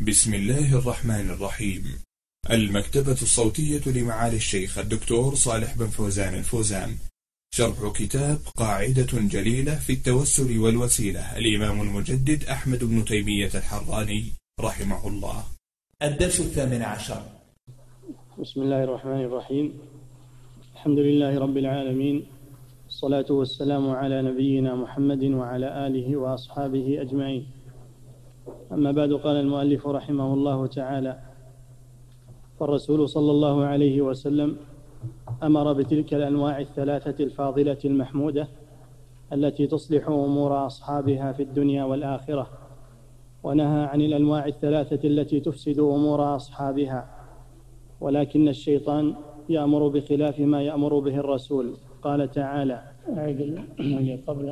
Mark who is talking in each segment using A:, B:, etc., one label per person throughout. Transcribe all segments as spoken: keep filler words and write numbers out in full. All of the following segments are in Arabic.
A: بسم الله الرحمن الرحيم. المكتبة الصوتية لمعالي الشيخ الدكتور صالح بن فوزان الفوزان، شرح كتاب قاعدة جليلة في التوسل والوسيلة، الإمام المجدد أحمد بن تيمية الحراني رحمه الله. الدرس الثامن عشر.
B: بسم الله الرحمن الرحيم. الحمد لله رب العالمين، الصلاة والسلام على نبينا محمد وعلى آله وأصحابه أجمعين. أما بعد، قال المؤلف رحمه الله تعالى: فالرسول صلى الله عليه وسلم أمر بتلك الأنواع الثلاثة الفاضلة المحمودة التي تصلح أمور أصحابها في الدنيا والآخرة، ونهى عن الأنواع الثلاثة التي تفسد أمور أصحابها، ولكن الشيطان يأمر بخلاف ما يأمر به الرسول. قال تعالى:
C: اللي قبله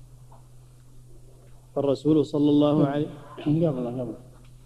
B: فالرسول صلى الله عليه
C: قبله قبل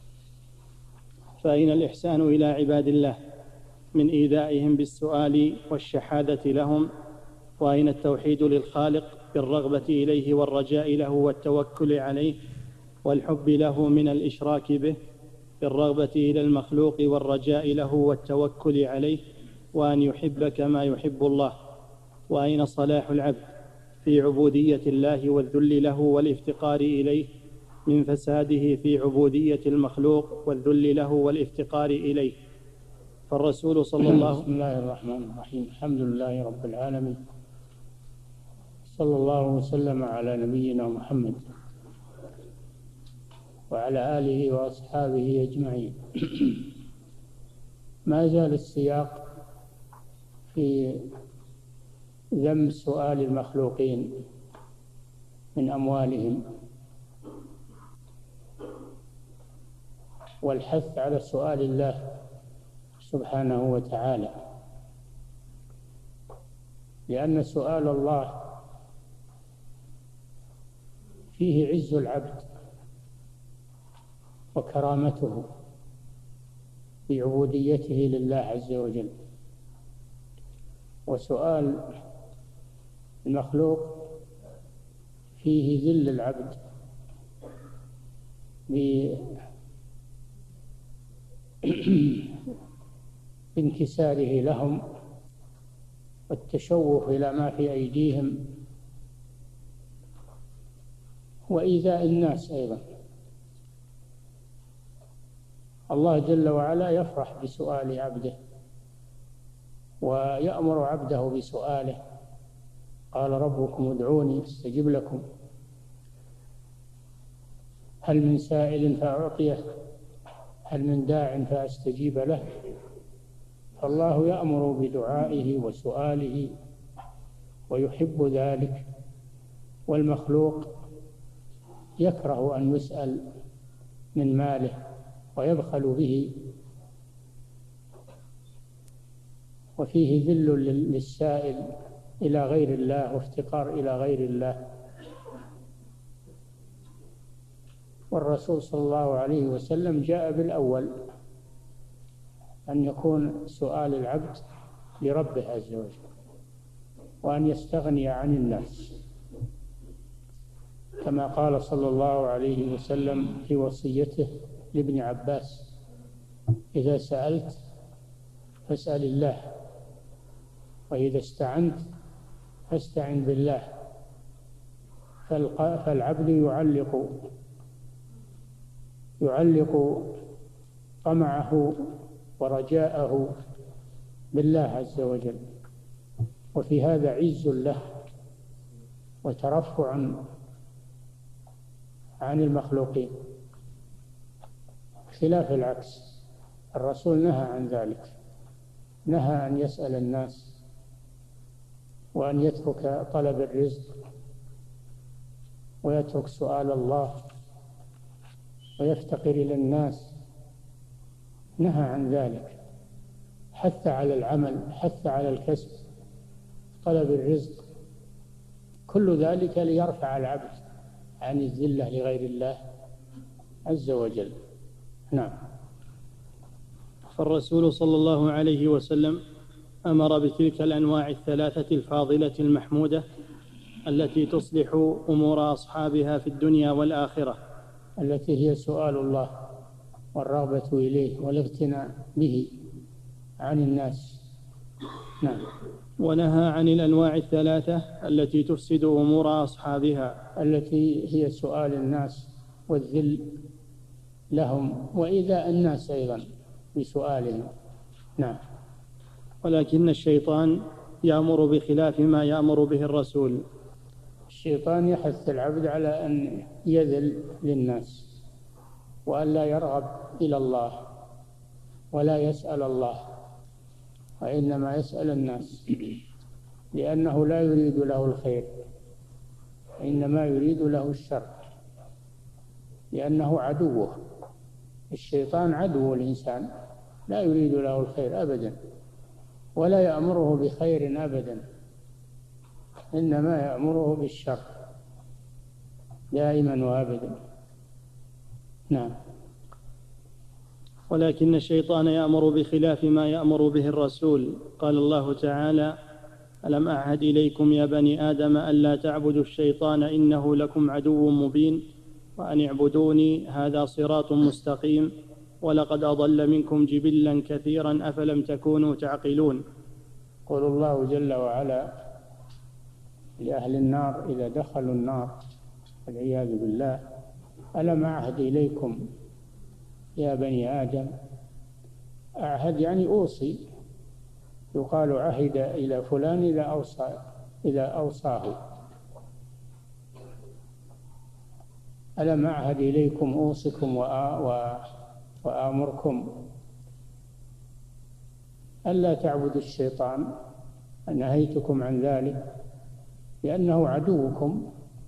B: فأين الإحسان إلى عباد الله من إيذائهم بالسؤال والشحاذة لهم؟ وأين التوحيد للخالق بالرغبة إليه والرجاء له والتوكل عليه والحب له من الإشراك به بالرغبة إلى المخلوق والرجاء له والتوكل عليه، وأن يحب كما يحب الله؟ وأين صلاح العبد في عبودية الله والذل له والافتقار إليه من فساده في عبودية المخلوق والذل له والافتقار إليه؟ فالرسول صلى الله
C: بسم الله الرحمن الرحيم. الحمد لله رب العالمين، صلى الله وسلم على نبينا محمد وعلى آله وأصحابه أجمعين. ما زال السياق في ذم سؤال المخلوقين من أموالهم، والحث على سؤال الله سبحانه وتعالى، لأن سؤال الله فيه عز العبد وكرامته في عبوديته لله عز وجل، وسؤال المخلوق فيه ذل العبد بانكساره لهم والتشوف إلى ما في أيديهم وإيذاء الناس أيضا. الله جل وعلا يفرح بسؤال عبده ويأمر عبده بسؤاله. قال: ربكم ادعوني استجب لكم، هل من سائل فأعطيه، هل من داع فأستجيب له؟ فالله يأمر بدعائه وسؤاله ويحب ذلك، والمخلوق يكره أن يسأل من ماله ويبخل به، وفيه ذل للسائل إلى غير الله وافتقار إلى غير الله. والرسول صلى الله عليه وسلم جاء بالأول، أن يكون سؤال العبد لربه عز وجل، وأن يستغني عن الناس، كما قال صلى الله عليه وسلم في وصيته لابن عباس: إذا سألت فاسأل الله، وإذا استعنت فاستعن بالله. فالعبد يعلق يعلق طمعه ورجاءه بالله عز وجل، وفي هذا عز له وترفع عن المخلوقين، خلاف العكس. الرسول نهى عن ذلك، نهى أن يسأل الناس وأن يترك طلب الرزق ويترك سؤال الله ويفتقر إلى الناس، نهى عن ذلك، حث على العمل، حث على الكسب، طلب الرزق، كل ذلك ليرفع العبد عن الذلة لغير الله عز وجل. نعم.
B: فالرسول صلى الله عليه وسلم أمر بتلك الأنواع الثلاثة الفاضلة المحمودة التي تصلح أمور أصحابها في الدنيا والآخرة،
C: التي هي سؤال الله والرغبة إليه والاغتناء به عن الناس. نعم.
B: ونهى عن الأنواع الثلاثة التي تفسد أمور أصحابها،
C: التي هي سؤال الناس والذل لهم وإيذاء الناس أيضا بسؤالهم. نعم.
B: ولكن الشيطان يأمر بخلاف ما يأمر به الرسول.
C: الشيطان يحث العبد على أن يذل للناس وأن لا يرغب إلى الله ولا يسأل الله، وإنما يسأل الناس، لأنه لا يريد له الخير، إنما يريد له الشر، لأنه عدوه. الشيطان عدو الإنسان، لا يريد له الخير أبدا ولا يأمره بخير أبدا، إنما يأمره بالشر دائما وأبدا. نعم.
B: ولكن الشيطان يأمر بخلاف ما يأمر به الرسول. قال الله تعالى: ألم أعهد إليكم يا بني آدم ألا تعبدوا الشيطان إنه لكم عدو مبين وأن اعبدوني هذا صراط مستقيم ولقد أضل منكم جبلا كثيرا أفلم تكونوا تعقلون.
C: قول الله جل وعلا لأهل النار إذا دخلوا النار والعياذ بالله: ألم أعهد إليكم يا بني آدم. أعهد يعني أوصي، يقال عهد إلى فلان إذا أوصى إذا أوصاه. ألم أعهد إليكم أوصكم وآمركم ألا تعبدوا الشيطان، نهيتكم عن ذلك لأنه عدوكم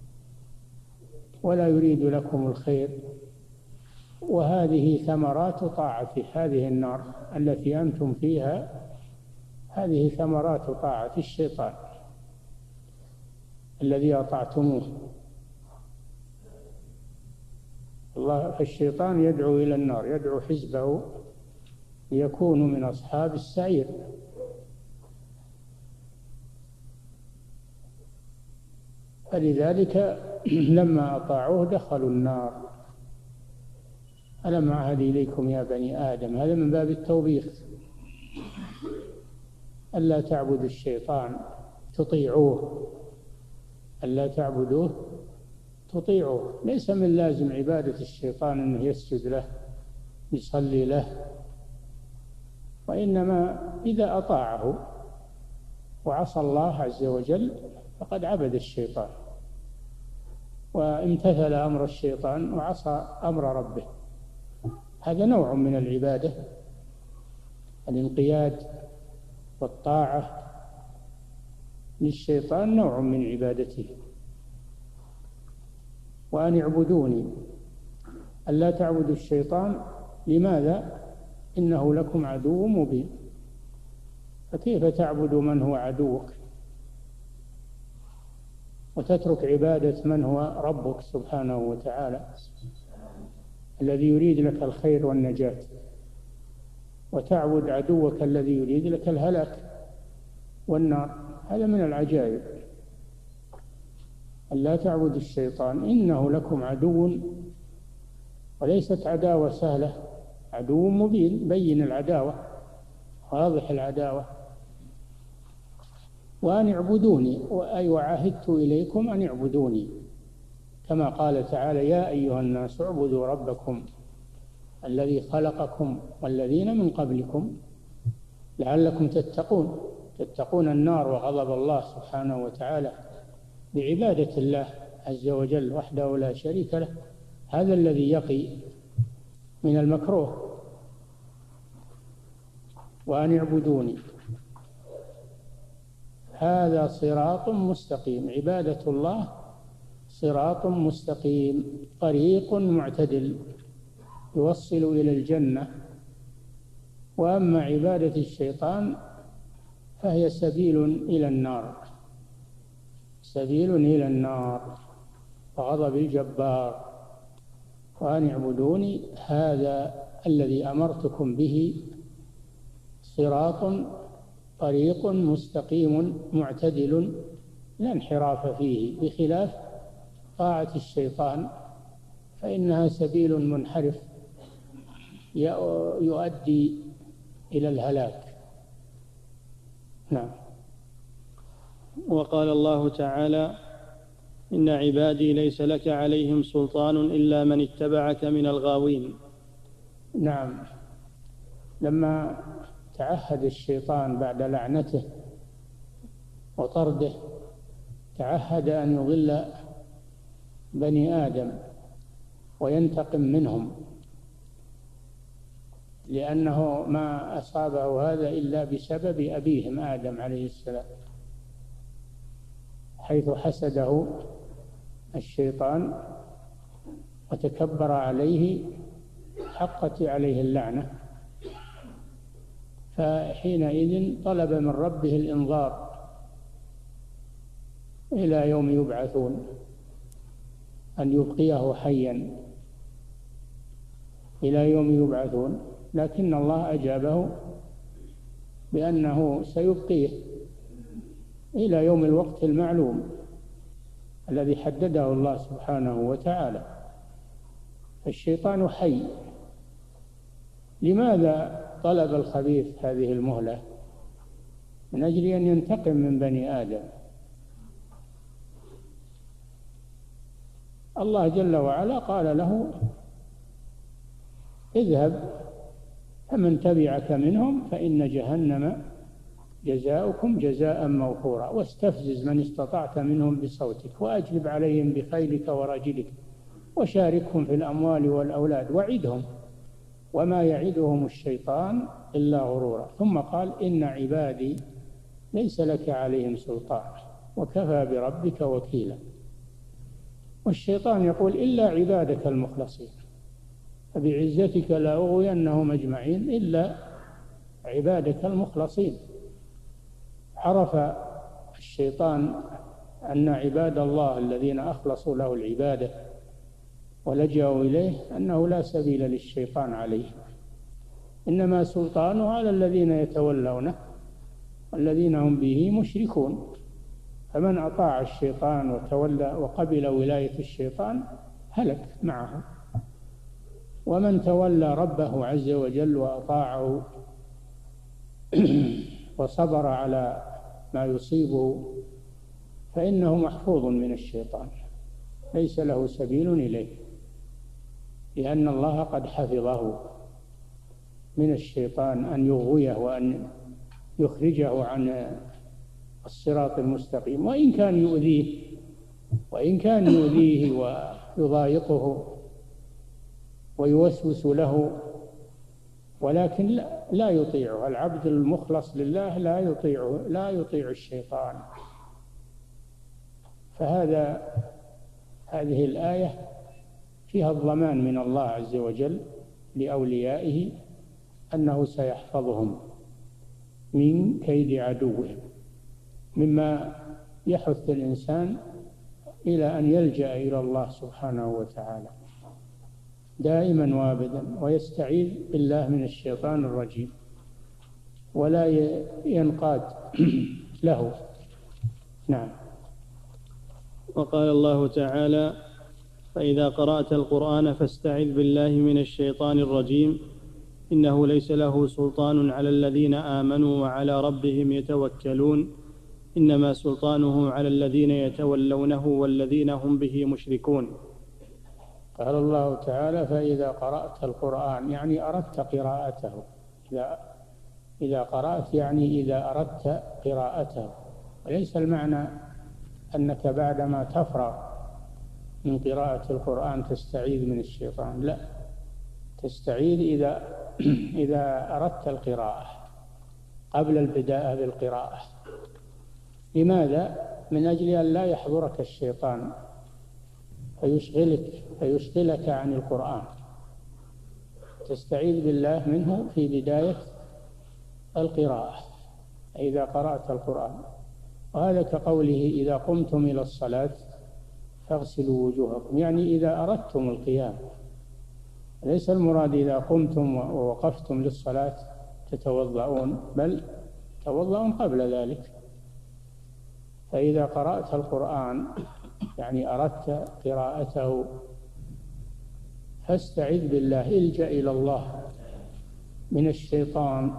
C: ولا يريد لكم الخير. وهذه ثمرات طاعته، هذه النار التي أنتم فيها هذه ثمرات طاعة الشيطان الذي أطعتموه. الله فالشيطان يدعو إلى النار، يدعو حزبه ليكونوا من أصحاب السعير. فلذلك لما أطاعوه دخلوا النار. ألم أعهد إليكم يا بني آدم، هذا من باب التوبيخ، ألا تعبدوا الشيطان، تطيعوه، ألا تعبدوه تطيعوه. ليس من لازم عبادة الشيطان أنه يسجد له يصلي له، وإنما إذا أطاعه وعصى الله عز وجل فقد عبد الشيطان وامتثل أمر الشيطان وعصى أمر ربه. هذا نوع من العبادة، الانقياد والطاعة للشيطان نوع من عبادته. وأن اعبدوني، ألا تعبدوا الشيطان. لماذا؟ إنه لكم عدو مبين. فكيف تعبد من هو عدوك وتترك عبادة من هو ربك سبحانه وتعالى الذي يريد لك الخير والنجاة، وتعبد عدوك الذي يريد لك الهلاك والنار؟ هذا من العجائب. ألا تعبدوا الشيطان إنه لكم عدو، وليست عداوة سهلة، عدو مبين، بين العداوة، واضح العداوة. وأن اعبدوني، أي وعهدت إليكم أن اعبدوني، كما قال تعالى: يا أيها الناس اعبدوا ربكم الذي خلقكم والذين من قبلكم لعلكم تتقون. تتقون النار وغضب الله سبحانه وتعالى بعبادة الله عز وجل وحده لا شريك له. هذا الذي يقي من المكروه. وأن اعبدوني هذا صراط مستقيم. عبادة الله صراط مستقيم، طريق معتدل يوصل إلى الجنة. وأما عبادة الشيطان فهي سبيل إلى النار، سبيل إلى النار وغضب الجبار. وأن اعبدوني هذا الذي أمرتكم به صراط طريق مستقيم معتدل لا انحراف فيه، بخلاف طاعة الشيطان فإنها سبيل منحرف يؤدي إلى الهلاك. نعم.
B: وقال الله تعالى: إن عبادي ليس لك عليهم سلطان إلا من اتبعك من الغاوين.
C: نعم. لما تعهد الشيطان بعد لعنته وطرده، تعهد أن يضل بني آدم وينتقم منهم، لأنه ما أصابه هذا إلا بسبب أبيهم آدم عليه السلام، حيث حسده الشيطان وتكبر عليه، حقت عليه اللعنة. فحينئذ طلب من ربه الإنظار إلى يوم يبعثون، أن يبقيه حيا إلى يوم يبعثون، لكن الله أجابه بأنه سيبقيه إلى يوم الوقت المعلوم الذي حدده الله سبحانه وتعالى. الشيطان حي. لماذا طلب الخبيث هذه المهلة؟ من أجل أن ينتقم من بني آدم. الله جل وعلا قال له: اذهب فمن تبعك منهم فإن جهنم جزاؤكم جزاء موفورا، واستفزز من استطعت منهم بصوتك وأجلب عليهم بخيلك ورجلك وشاركهم في الأموال والأولاد وعدهم وما يعدهم الشيطان إلا غرورا. ثم قال: إن عبادي ليس لك عليهم سلطان وكفى بربك وكيلا. والشيطان يقول: إلا عبادك المخلصين، فبعزتك لأغوينهم أجمعين إلا عبادك المخلصين. عرف الشيطان أن عباد الله الذين أخلصوا له العبادة ولجأوا إليه أنه لا سبيل للشيطان عليه، إنما سلطانه على الذين يتولونه والذين هم به مشركون. فمن أطاع الشيطان وتولى وقبل ولاية الشيطان هلك معه، ومن تولى ربه عز وجل وأطاعه وصبر على ما يصيبه فإنه محفوظ من الشيطان، ليس له سبيل إليه، لأن الله قد حفظه من الشيطان أن يغويه وأن يخرجه عن الصراط المستقيم. وإن كان يؤذيه وإن كان يؤذيه ويضايقه ويوسوس له، ولكن لا يطيعه. العبد المخلص لله لا يطيعه، لا يطيع الشيطان. فهذا هذه الآية فيها الضمان من الله عز وجل لأوليائه أنه سيحفظهم من كيد عدوهم، مما يحث الإنسان إلى أن يلجأ إلى الله سبحانه وتعالى دائما وابدا، ويستعيذ بالله من الشيطان الرجيم ولا ينقاد له. نعم.
B: وقال الله تعالى: فإذا قرأت القرآن فاستعذ بالله من الشيطان الرجيم إنه ليس له سلطان على الذين آمنوا وعلى ربهم يتوكلون إنما سلطانه على الذين يتولونه والذين هم به مشركون.
C: قال الله تعالى: فإذا قرأت القرآن، يعني أردت قراءته. إذا إذا قرأت يعني إذا أردت قراءته، وليس المعنى أنك بعدما تفرغ من قراءة القرآن تستعيذ من الشيطان، لا، تستعيذ إذا إذا أردت القراءة قبل البداء بالقراءة. لماذا؟ من أجل أن لا يحضرك الشيطان فيشغلك فيشغلك عن القرآن. تستعيذ بالله منه في بداية القراءة إذا قرأت القرآن. وهذا كقوله: إذا قمتم إلى الصلاة فاغسلوا وجوهكم، يعني إذا أردتم القيام. ليس المراد إذا قمتم ووقفتم للصلاة تتوضؤون، بل توضؤون قبل ذلك. فإذا قرأت القرآن يعني أردت قراءته فاستعذ بالله، الجأ إلى الله من الشيطان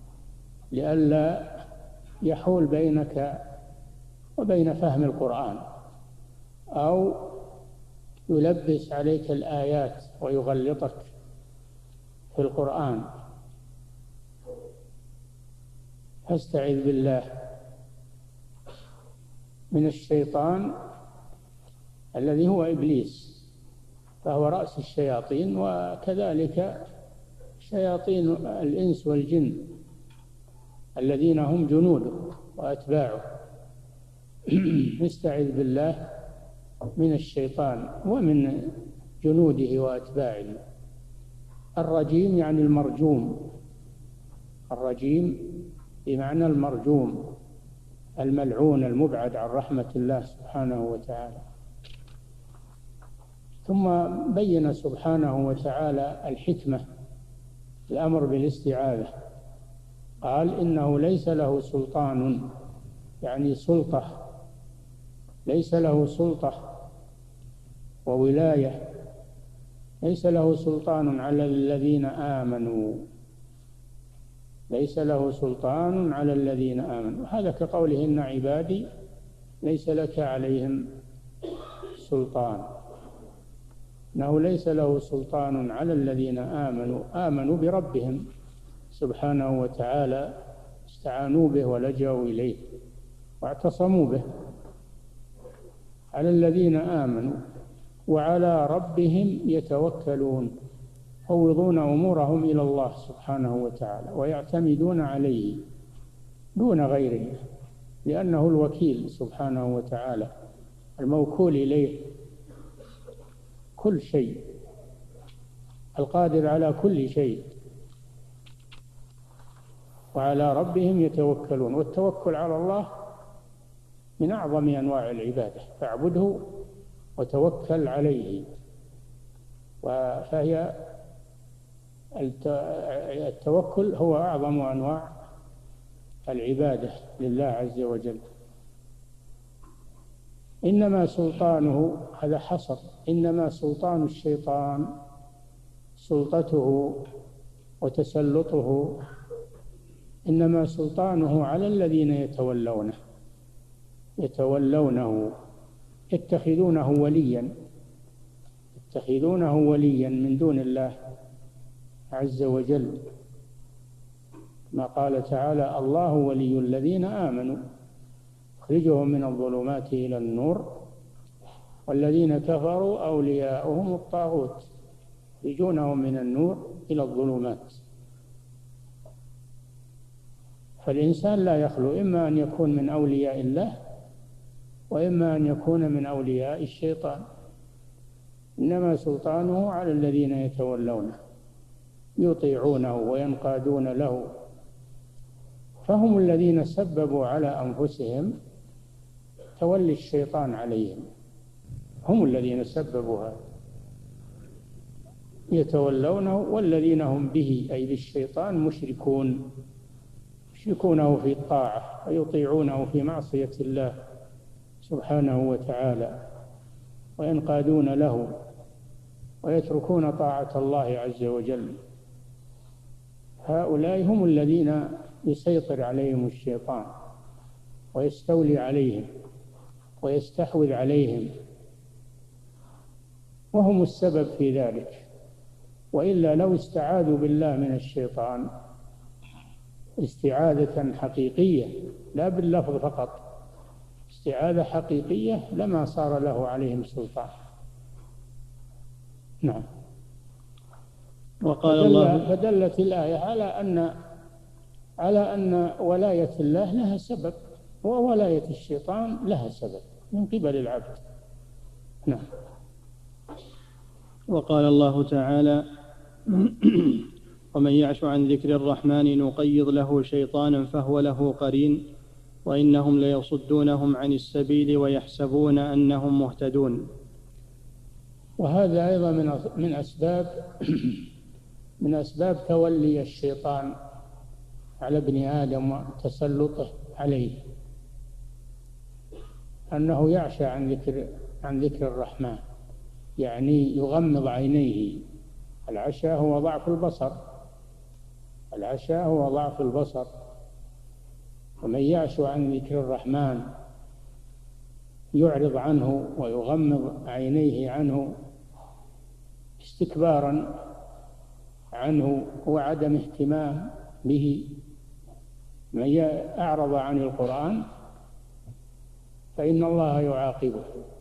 C: لئلا يحول بينك وبين فهم القرآن أو يلبس عليك الآيات ويغلطك في القرآن. فاستعذ بالله من الشيطان الذي هو إبليس، فهو رأس الشياطين، وكذلك شياطين الإنس والجن الذين هم جنوده وأتباعه. استعذ بالله من الشيطان ومن جنوده وأتباعه. الرجيم يعني المرجوم، الرجيم بمعنى المرجوم الملعون المبعد عن رحمة الله سبحانه وتعالى. ثم بين سبحانه وتعالى الحكمة في الأمر بالاستعاذة، قال إنه ليس له سلطان، يعني سلطة، ليس له سلطة وولاية، ليس له سلطان على الذين آمنوا، ليس له سلطان على الذين آمنوا. هذا كقوله إن عبادي ليس لك عليهم سلطان، إنه ليس له سلطان على الذين آمنوا آمنوا بربهم سبحانه وتعالى، استعانوا به ولجأوا إليه واعتصموا به، على الذين آمنوا وعلى ربهم يتوكلون، يفوضون أمورهم إلى الله سبحانه وتعالى ويعتمدون عليه دون غيره، لأنه الوكيل سبحانه وتعالى الموكول إليه كل شيء، القادر على كل شيء. وعلى ربهم يتوكلون، والتوكل على الله من أعظم أنواع العبادة، فاعبده وتوكل عليه. فهي التوكل هو أعظم أنواع العبادة لله عز وجل. إنما سلطانه، هذا حصر، إنما سلطان الشيطان سلطته وتسلطه، إنما سلطانه على الذين يتولونه يتولونه يتخذونه وليا يتخذونه وليا من دون الله عز وجل، ما قال تعالى الله ولي الذين آمنوا يخرجهم من الظلمات إلى النور والذين كفروا أولياؤهم الطاغوت يخرجونهم من النور إلى الظلمات. فالإنسان لا يخلو إما أن يكون من أولياء الله وإما أن يكون من أولياء الشيطان. إنما سلطانه على الذين يتولونه يطيعونه وينقادون له، فهم الذين سببوا على أنفسهم تولي الشيطان عليهم، هم الذين سببوا هذا، يتولونه والذين هم به أي بالشيطان مشركون، يشركونه في الطاعة ويطيعونه في معصية الله سبحانه وتعالى وينقادون له ويتركون طاعة الله عز وجل. هؤلاء هم الذين يسيطر عليهم الشيطان ويستولي عليهم ويستحوذ عليهم، وهم السبب في ذلك. وإلا لو استعاذوا بالله من الشيطان استعاذة حقيقية لا باللفظ فقط، استعاذة حقيقية لما صار له عليهم سلطان. نعم.
B: وقال
C: فدل
B: الله
C: فدلت الآية على أن على أن ولاية الله لها سبب وولاية الشيطان لها سبب من قبل العبد. نعم.
B: وقال الله تعالى ومن يعش عن ذكر الرحمن نقيض له شيطانا فهو له قرين وإنهم ليصدونهم عن السبيل ويحسبون أنهم مهتدون.
C: وهذا أيضا من من أسباب من أسباب تولي الشيطان على ابن آدم وتسلطه عليه، أنه يعشى عن ذكر عن ذكر الرحمن، يعني يغمض عينيه. العشاء هو ضعف البصر، العشاء هو ضعف البصر. ومن يعش عن ذكر الرحمن يعرض عنه ويغمض عينيه عنه استكبارا عنه وعدم اهتمام به. من أعرض عن القرآن فإن الله يعاقبه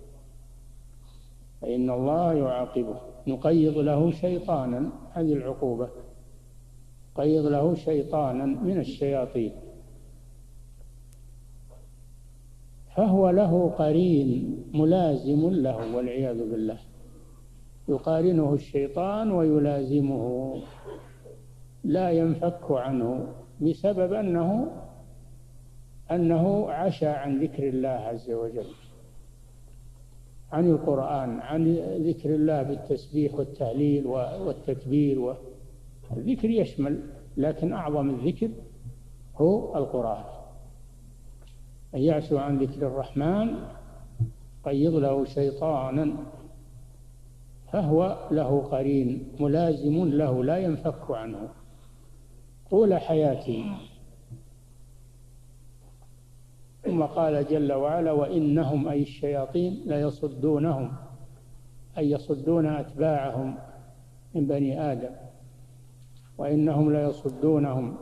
C: فإن الله يعاقبه نقيض له شيطانا، هذه العقوبة، قيض له شيطانا من الشياطين فهو له قرين ملازم له والعياذ بالله، يقارنه الشيطان ويلازمه لا ينفك عنه بسبب أنه أنه عشى عن ذكر الله عز وجل، عن القرآن، عن ذكر الله بالتسبيح والتهليل والتكبير. والذكر يشمل، لكن أعظم الذكر هو القرآن. أن يعش عن ذكر الرحمن قيض له شيطانا فهو له قرين ملازم له لا ينفك عنه طول حياته. ثم قال جل وعلا: وإنهم أي الشياطين ليصدونهم، أي يصدون أتباعهم من بني آدم، وإنهم ليصدونهم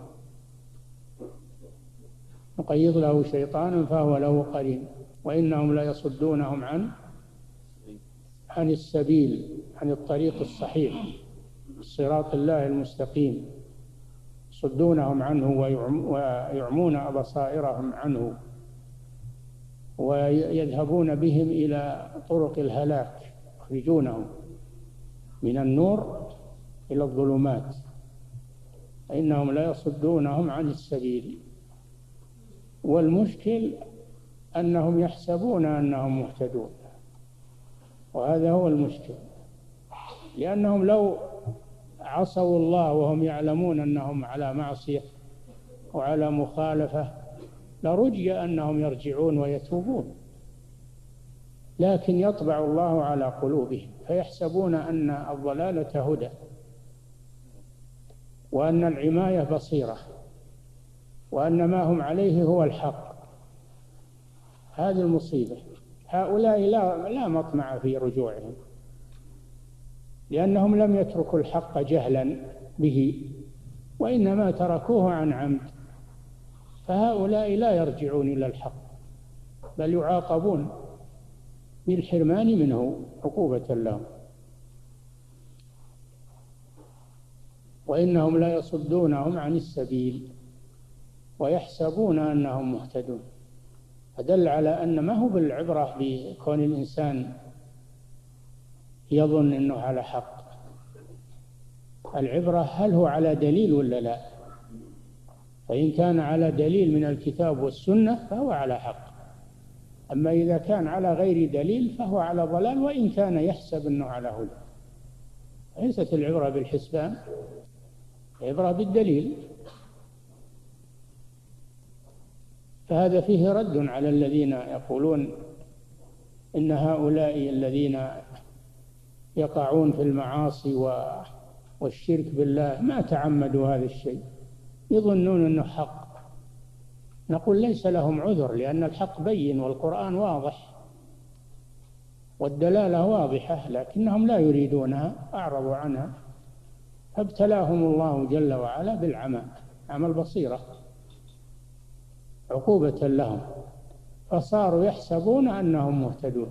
C: نقيض له شيطانا فهو له قرين، وإنهم ليصدونهم عن عن السبيل، عن الطريق الصحيح، الصراط الله المستقيم، يصدونهم عنه ويعمون أبصائرهم عنه ويذهبون بهم إلى طرق الهلاك، يخرجونهم من النور إلى الظلمات. إنهم لا يصدونهم عن السبيل. والمشكل أنهم يحسبون أنهم مهتدون، وهذا هو المشكل، لأنهم لو عصوا الله وهم يعلمون أنهم على معصية وعلى مخالفة لرجي أنهم يرجعون ويتوبون، لكن يطبع الله على قلوبهم فيحسبون أن الضلالة هدى وأن العماية بصيرة وأن ما هم عليه هو الحق. هذه المصيبة. هؤلاء لا, لا مطمع في رجوعهم، لأنهم لم يتركوا الحق جهلا به، وإنما تركوه عن عمد، فهؤلاء لا يرجعون إلى الحق بل يعاقبون بالحرمان منه عقوبة لهم. وإنهم لا يصدونهم عن السبيل ويحسبون أنهم مهتدون. فدل على أن ما هو بالعبرة بكون الإنسان يظن أنه على حق، العبرة هل هو على دليل ولا لا. فإن كان على دليل من الكتاب والسنة فهو على حق، أما إذا كان على غير دليل فهو على ضلال وإن كان يحسب أنه على هدى. ليست العبرة بالحسبان، العبرة بالدليل. فهذا فيه رد على الذين يقولون إن هؤلاء الذين يقعون في المعاصي والشرك بالله ما تعمدوا هذا الشيء، يظنون أنه حق. نقول ليس لهم عذر، لأن الحق بين والقرآن واضح والدلالة واضحة، لكنهم لا يريدونها، أعرضوا عنها، فابتلاهم الله جل وعلا بالعمى، عمى البصيرة، عقوبة لهم، فصاروا يحسبون أنهم مهتدون،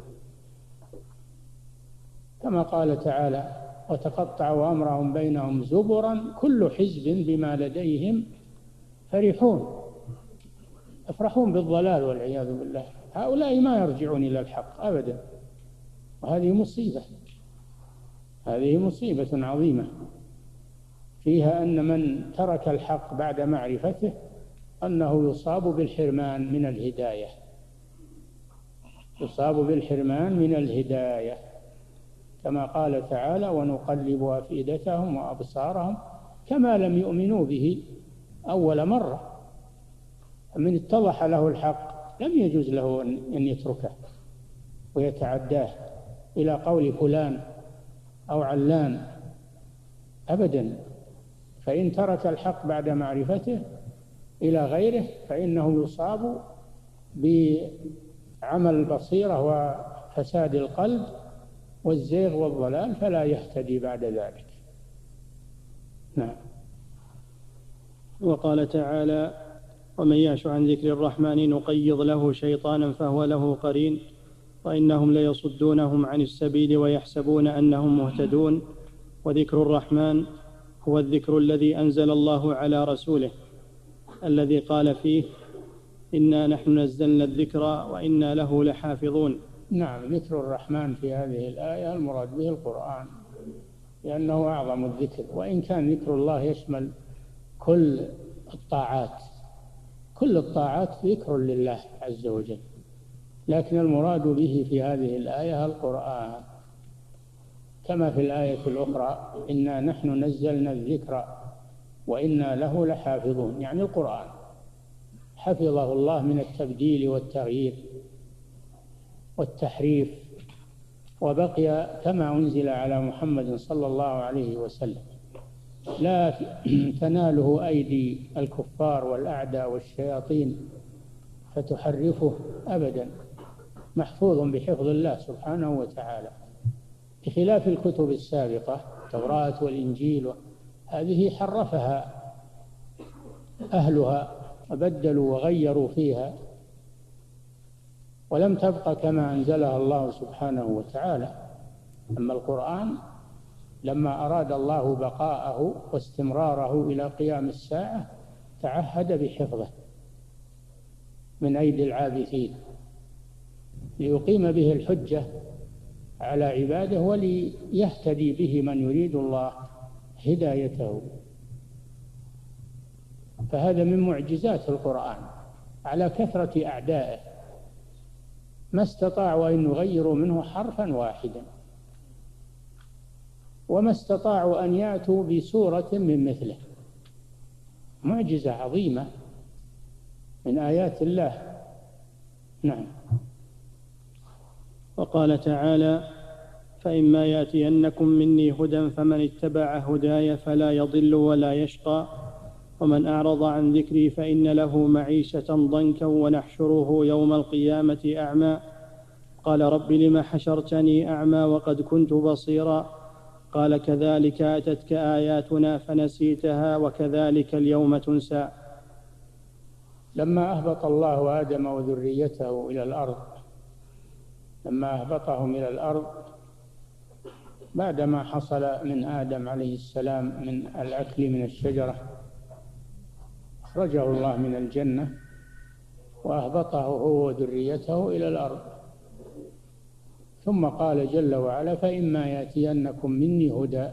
C: كما قال تعالى: وتقطعوا أمرهم بينهم زبرا كل حزب بما لديهم فرحون. يفرحون بالضلال والعياذ بالله. هؤلاء ما يرجعون إلى الحق أبدا، وهذه مصيبة، هذه مصيبة عظيمة فيها أن من ترك الحق بعد معرفته أنه يصاب بالحرمان من الهداية، يصاب بالحرمان من الهداية، كما قال تعالى: ونقلب أفئدتهم وأبصارهم كما لم يؤمنوا به أول مرة. من اتضح له الحق لم يجوز له أن يتركه ويتعداه إلى قول فلان أو علان أبدا، فإن ترك الحق بعد معرفته إلى غيره فإنه يصاب بعمل البصيرة وفساد القلب والزيغ والضلال فلا يهتدي بعد ذلك. نعم.
B: وقال تعالى: ومن يعش عن ذكر الرحمن نقيض له شيطانا فهو له قرين وإنهم ليصدونهم عن السبيل ويحسبون أنهم مهتدون. وذكر الرحمن هو الذكر الذي أنزل الله على رسوله الذي قال فيه: إنا نحن نزلنا الذكر وإنا له لحافظون.
C: نعم، ذكر الرحمن في هذه الآية المراد به القرآن، لأنه أعظم الذكر، وإن كان ذكر الله يشمل كل الطاعات، كل الطاعات ذكر لله عز وجل، لكن المراد به في هذه الآية القرآن، كما في الآية الأخرى: إنا نحن نزلنا الذكر وإنا له لحافظون، يعني القرآن حفظه الله من التبديل والتغيير والتحريف، وبقي كما أنزل على محمد صلى الله عليه وسلم، لا تناله أيدي الكفار والأعداء والشياطين فتحرفه أبدا، محفوظ بحفظ الله سبحانه وتعالى، بخلاف الكتب السابقة التوراة والإنجيل، هذه حرفها أهلها وبدلوا وغيروا فيها ولم تبقى كما أنزلها الله سبحانه وتعالى. أما القرآن لما أراد الله بقاءه واستمراره إلى قيام الساعة تعهد بحفظه من أيدي العابثين ليقيم به الحجة على عباده وليهتدي به من يريد الله هدايته. فهذا من معجزات القرآن على كثرة أعدائه، ما استطاعوا أن يغيروا منه حرفا واحدا، وما استطاعوا أن يأتوا بسورة من مثله. معجزة عظيمة من آيات الله. نعم.
B: وقال تعالى: فإما يأتينكم مني هدى فمن اتبع هداي فلا يضل ولا يشقى ومن أعرض عن ذكري فإن له معيشة ضنكا ونحشره يوم القيامة أعمى قال رب لم حشرتني أعمى وقد كنت بصيرا قال كذلك أتتك آياتنا فنسيتها وكذلك اليوم تنسى.
C: لما أهبط الله آدم وذريته إلى الأرض، لما أهبطهم إلى الأرض بعدما حصل من آدم عليه السلام من الأكل من الشجرة، أخرجه الله من الجنة وأهبطه هو وذريته إلى الأرض، ثم قال جل وعلا: فإما يأتينكم مني هدى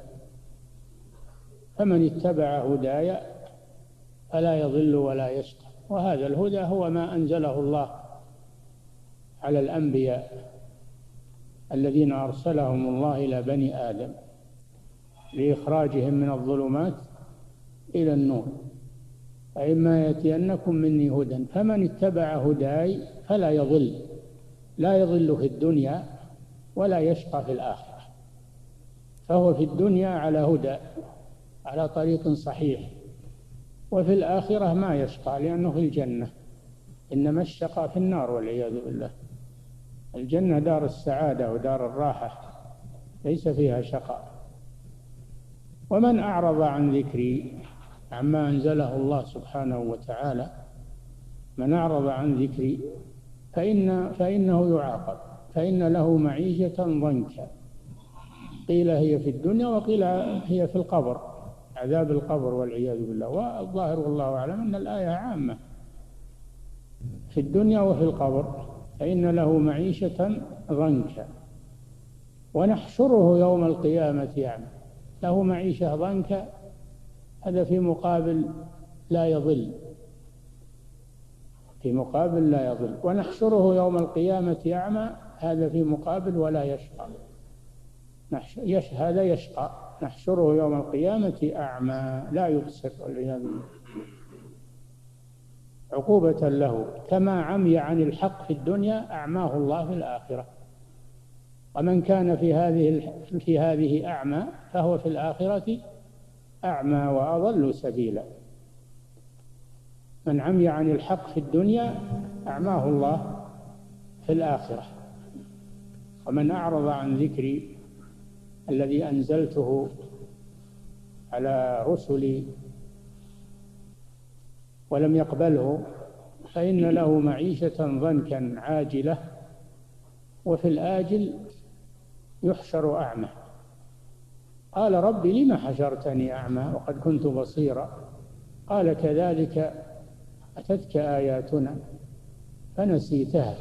C: فمن اتبع هداي فلا يضل ولا يشقى. وهذا الهدى هو ما أنزله الله على الأنبياء الذين أرسلهم الله إلى بني آدم لإخراجهم من الظلمات إلى النور. فإما يأتينكم مني هدى فمن اتبع هداي فلا يضل، لا يضل في الدنيا ولا يشقى في الآخرة، فهو في الدنيا على هدى على طريق صحيح، وفي الآخرة ما يشقى لأنه في الجنة، إنما الشقى في النار والعياذ بالله. الجنة دار السعادة ودار الراحة ليس فيها شقاء. ومن أعرض عن ذكري، عما أنزله الله سبحانه وتعالى، من أعرض عن ذكري فإن فإنه يعاقب، فإن له معيشة ضنكا، قيل هي في الدنيا وقيل هي في القبر، عذاب القبر والعياذ بالله. والظاهر والله أعلم أن الآية عامة في الدنيا وفي القبر. فإن له معيشة ضنكا ونحشره يوم القيامة أعمى. له معيشة ضنكا، هذا في مقابل لا يضل، في مقابل لا يضل. ونحشره يوم القيامة أعمى، هذا في مقابل ولا يشقى. يش هذا يشقى، نحشره يوم القيامة أعمى لا يبصر والعياذ بالله، عقوبة له. كما عمي عن الحق في الدنيا أعماه الله في الآخرة. ومن كان في هذه في هذه أعمى فهو في الآخرة أعمى وأضل سبيلا. من عمي عن الحق في الدنيا أعماه الله في الآخرة. ومن أعرض عن ذكري الذي أنزلته على رسلي ولم يقبله فإن له معيشة ضنكا عاجلة وفي الآجل يحشر أعمى. قال رب لم حشرتني أعمى وقد كنت بصيرا قال كذلك أتتك آياتنا فنسيتها.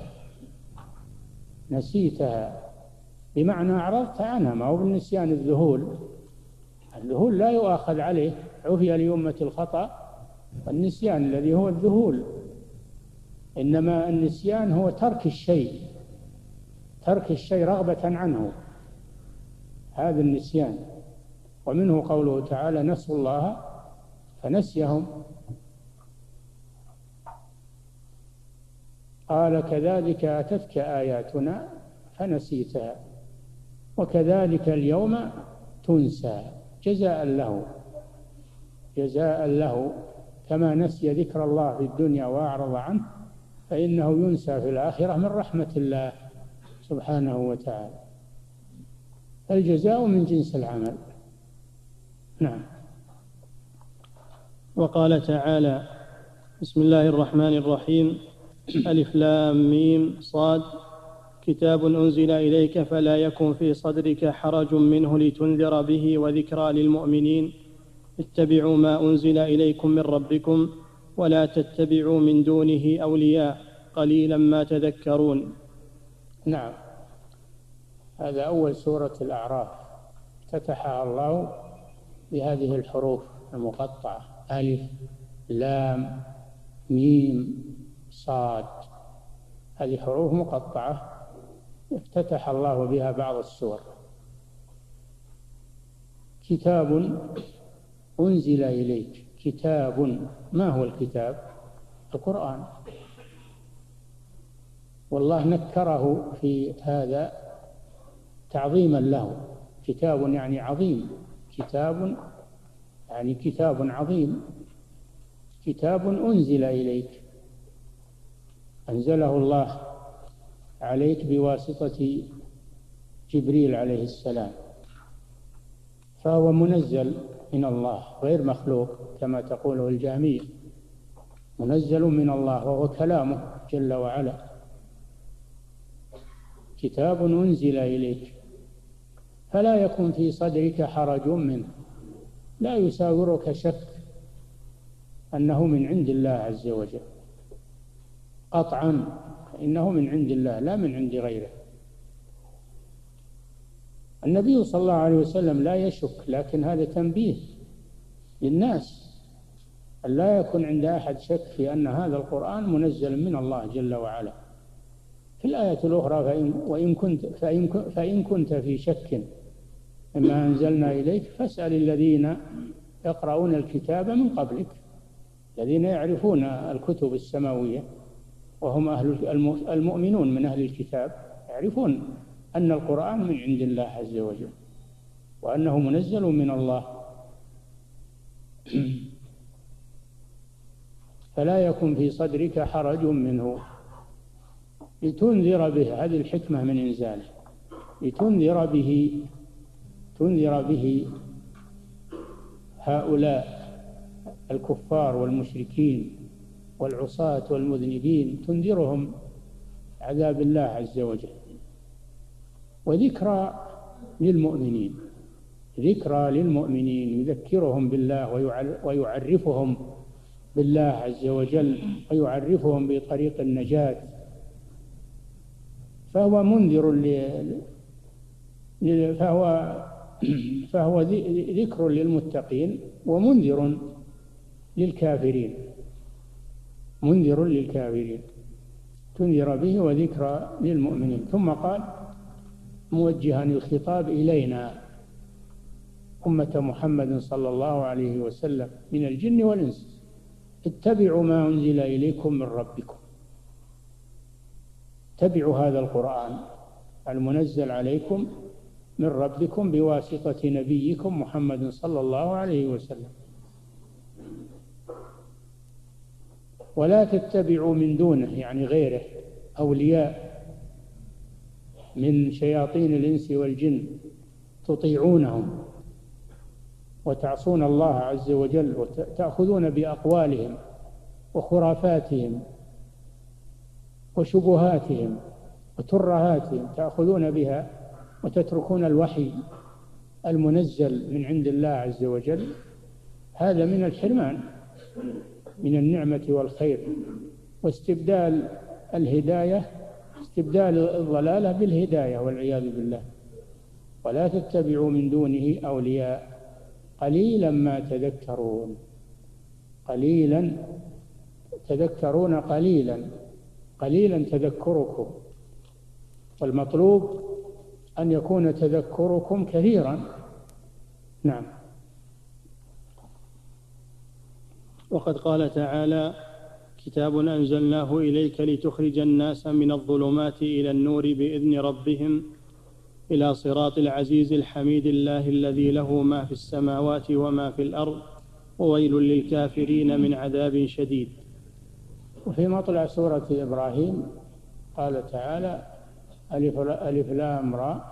C: نسيتها بمعنى أعرضت عنها، ما هو بالنسيان الذهول. الذهول لا يؤاخذ عليه، عفي لأمة الخطأ والنسيان الذي هو الذهول، إنما النسيان هو ترك الشيء، ترك الشيء رغبة عنه، هذا النسيان. ومنه قوله تعالى نسوا الله فنسيهم. قال كذلك أتتك آياتنا فنسيتها وكذلك اليوم تنسى جزاء له، جزاء له كما نسي ذكر الله في الدنيا وأعرض عنه فإنه ينسى في الآخرة من رحمة الله سبحانه وتعالى. الجزاء من جنس العمل. نعم.
B: وقال تعالى بسم الله الرحمن الرحيم ألف لام ميم صاد كتاب أنزل إليك فلا يكن في صدرك حرج منه لتنذر به وذكرى للمؤمنين اتبعوا ما أنزل إليكم من ربكم ولا تتبعوا من دونه أولياء قليلا ما تذكرون.
C: نعم، هذا أول سورة الأعراف، افتتحها الله بهذه الحروف المقطعة ألف لام ميم صاد، هذه حروف مقطعة افتتح الله بها بعض السور. كتاب أنزل إليك، كتاب، ما هو الكتاب؟ القرآن، والله نكره في هذا تعظيما له، كتاب يعني عظيم، كتاب يعني كتاب عظيم، كتاب أنزل إليك، أنزله الله عليك بواسطة جبريل عليه السلام، فهو منزل من الله غير مخلوق كما تقوله الجهمية، منزل من الله وهو كلامه جل وعلا. كتاب أنزل إليك فلا يكن في صدرك حرج منه، لا يساورك شك أنه من عند الله عز وجل، قطعا إنه من عند الله لا من عند غيره. النبي صلى الله عليه وسلم لا يشك، لكن هذا تنبيه للناس أن لا يكون عند أحد شك في أن هذا القرآن منزل من الله جل وعلا. في الآية الأخرى فإن, وإن كنت فإن, فإن كنت في شك مما أنزلنا إليك فاسأل الذين يقرؤون الكتاب من قبلك، الذين يعرفون الكتب السماوية وهم أهل المؤمنون من أهل الكتاب، يعرفون أن القرآن من عند الله عز وجل وأنه منزل من الله. فلا يكن في صدرك حرج منه لتنذر به، هذه الحكمة من إنزاله، لتنذر به، تنذر به هؤلاء الكفار والمشركين والعصاة والمذنبين، تنذرهم عذاب الله عز وجل، وذكرى للمؤمنين، ذكرى للمؤمنين يذكرهم بالله ويعرفهم بالله عز وجل ويعرفهم بطريق النجاة. فهو منذر ل... فهو فهو ذكر للمتقين ومنذر للكافرين، منذر للكافرين، تنذر به وذكرى للمؤمنين. ثم قال موجها الخطاب إلينا أمة محمد صلى الله عليه وسلم من الجن والإنس اتبعوا ما أنزل إليكم من ربكم، اتبعوا هذا القرآن المنزل عليكم من ربكم بواسطة نبيكم محمد صلى الله عليه وسلم. ولا تتبعوا من دونه يعني غيره أولياء من شياطين الإنس والجن تطيعونهم وتعصون الله عز وجل وتأخذون بأقوالهم وخرافاتهم وشبهاتهم وترهاتهم، تأخذون بها وتتركون الوحي المنزل من عند الله عز وجل. هذا من الحرمان من النعمة والخير، واستبدال الهداية استبدال الضلالة بالهداية والعياذ بالله. ولا تتبعوا من دونه أولياء قليلا ما تذكرون، قليلا تذكرون، قليلا قليلا تذكركم، والمطلوب أن يكون تذكركم كثيرا. نعم.
B: وقد قال تعالى: كتاب أنزلناه إليك لتخرج الناس من الظلمات إلى النور بإذن ربهم إلى صراط العزيز الحميد الله الذي له ما في السماوات وما في الأرض وويل للكافرين من عذاب شديد.
C: وفي مطلع سورة إبراهيم قال تعالى: ألف, ألف لام را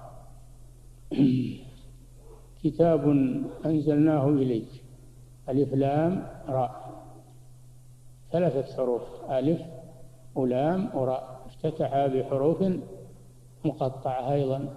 C: كتاب أنزلناه إليك. ألف لام را ثلاثة حروف، ألف ولام وراء، افتتح بحروف مقطعة أيضا.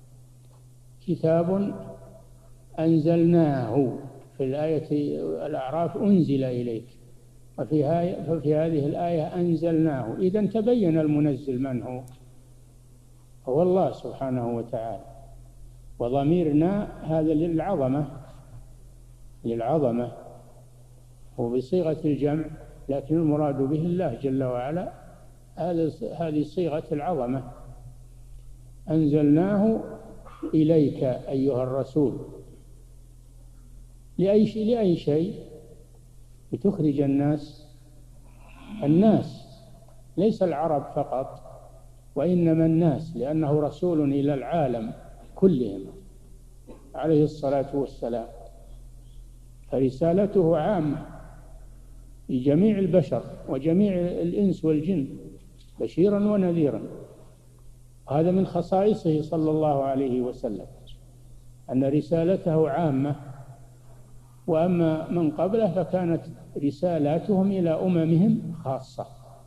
C: كتاب أنزلناه في الآية الأعراف أنزل إليك، وفي ففي هذه الآية أنزلناه. إذن تبين المنزل من هو، هو الله سبحانه وتعالى. وضميرنا هذا للعظمة للعظمة وبصيغة الجمع، لكن المراد به الله جل وعلا. هذه صيغة العظمة. أنزلناه إليك أيها الرسول لأي شيء لأي شيء لتخرج الناس الناس ليس العرب فقط، وإنما الناس، لأنه رسول إلى العالم كلهم عليه الصلاة والسلام، فرسالته عامة لجميع البشر وجميع الإنس والجن بشيرا ونذيرا. هذا من خصائصه صلى الله عليه وسلم، أن رسالته عامة. وأما من قبله فكانت رسالاتهم إلى أممهم خاصة.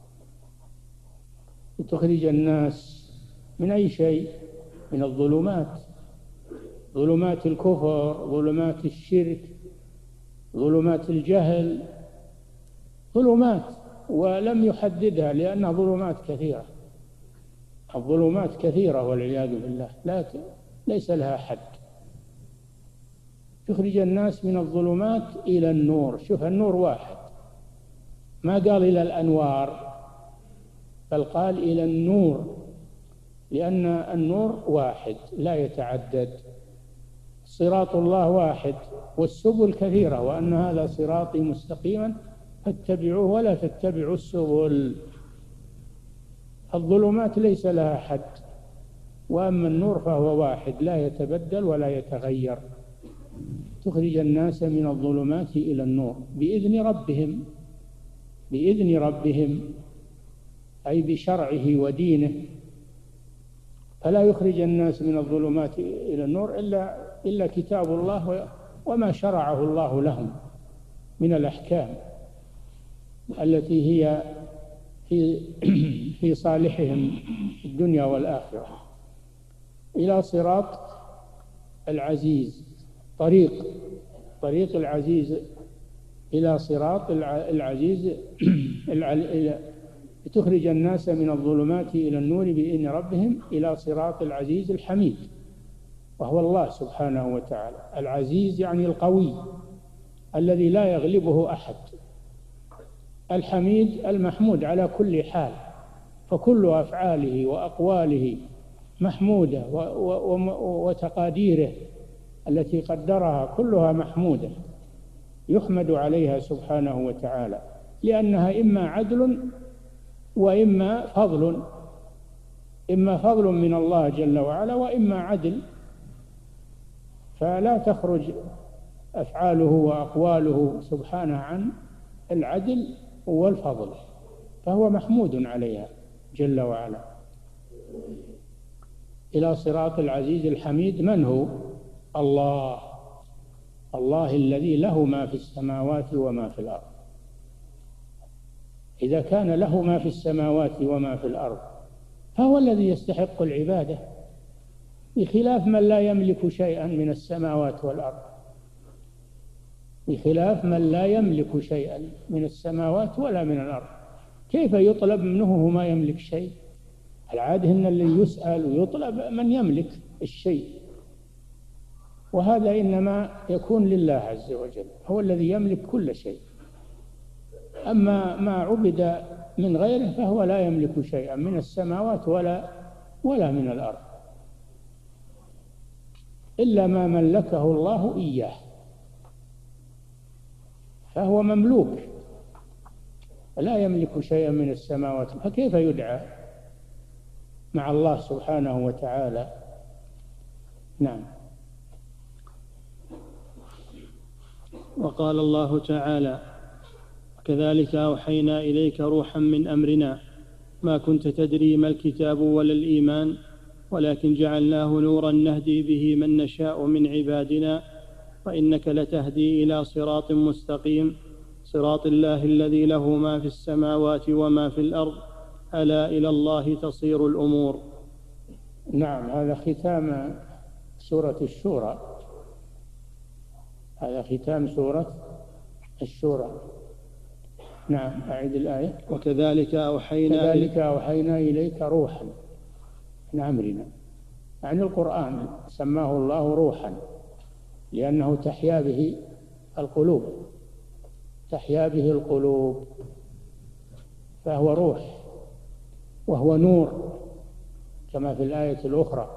C: لتخرج الناس من أي شيء؟ من الظلمات، ظلمات الكفر، ظلمات الشرك، ظلمات الجهل، ظلمات، ولم يحددها لأنها ظلمات كثيرة. الظلمات كثيرة والعياذ بالله، لكن ليس لها حد. تخرج الناس من الظلمات إلى النور. شوف، النور واحد، ما قال إلى الأنوار، بل قال إلى النور، لأن النور واحد لا يتعدد. صراط الله واحد والسبل كثيرة، وأن هذا صراطي مستقيما فاتبعوه ولا تتبعوا السبل. الظلمات ليس لها حد، وأما النور فهو واحد لا يتبدل ولا يتغير. تخرج الناس من الظلمات إلى النور بإذن ربهم، بإذن ربهم أي بشرعه ودينه. فلا يخرج الناس من الظلمات إلى النور إلا إلا كتاب الله وما شرعه الله لهم من الأحكام التي هي في في صالحهم في الدنيا والآخرة، إلى صراط العزيز. طريق طريق العزيز إلى صراط العزيز لتخرج الناس من الظلمات إلى النور بإذن ربهم إلى صراط العزيز الحميد، وهو الله سبحانه وتعالى. العزيز يعني القوي الذي لا يغلبه أحد. الحميد المحمود على كل حال، فكل أفعاله وأقواله محمودة، وتقاديره التي قدرها كلها محمودة يحمد عليها سبحانه وتعالى، لأنها إما عدل وإما فضل، إما فضل من الله جل وعلا وإما عدل فلا تخرج أفعاله وأقواله سبحانه عن العدل والفضل، فهو محمود عليها جل وعلا. إلى صراط العزيز الحميد من هو؟ الله، الله الذي له ما في السماوات وما في الأرض. إذا كان له ما في السماوات وما في الأرض فهو الذي يستحق العبادة، بخلاف من لا يملك شيئا من السماوات والأرض، بخلاف من لا يملك شيئا من السماوات ولا من الأرض. كيف يطلب منه ما يملك شيء؟ العادة أن اللي يسأل ويطلب من يملك الشيء، وهذا إنما يكون لله عز وجل، هو الذي يملك كل شيء. أما ما عبد من غيره فهو لا يملك شيئا من السماوات ولا ولا من الأرض، إلا ما ملكه الله إياه، فهو مملوك لا يملك شيئا من السماوات، فكيف يدعى مع الله سبحانه وتعالى؟ نعم.
B: وقال الله تعالى: كذلك أوحينا إليك روحا من أمرنا ما كنت تدري ما الكتاب ولا الإيمان ولكن جعلناه نورا نهدي به من نشاء من عبادنا وإنك لتهدي إلى صراط مستقيم صراط الله الذي له ما في السماوات وما في الأرض ألا إلى الله تصير الأمور.
C: نعم، هذا ختام سورة الشورى، هذا ختام سورة الشورى. نعم، أعيد الآية.
B: وكذلك أوحينا
C: كذلك أوحينا إليك روحا من أمرنا، يعني القرآن سماه الله روحا لأنه تحيا به القلوب، تحيا به القلوب، فهو روح وهو نور كما في الآية الأخرى،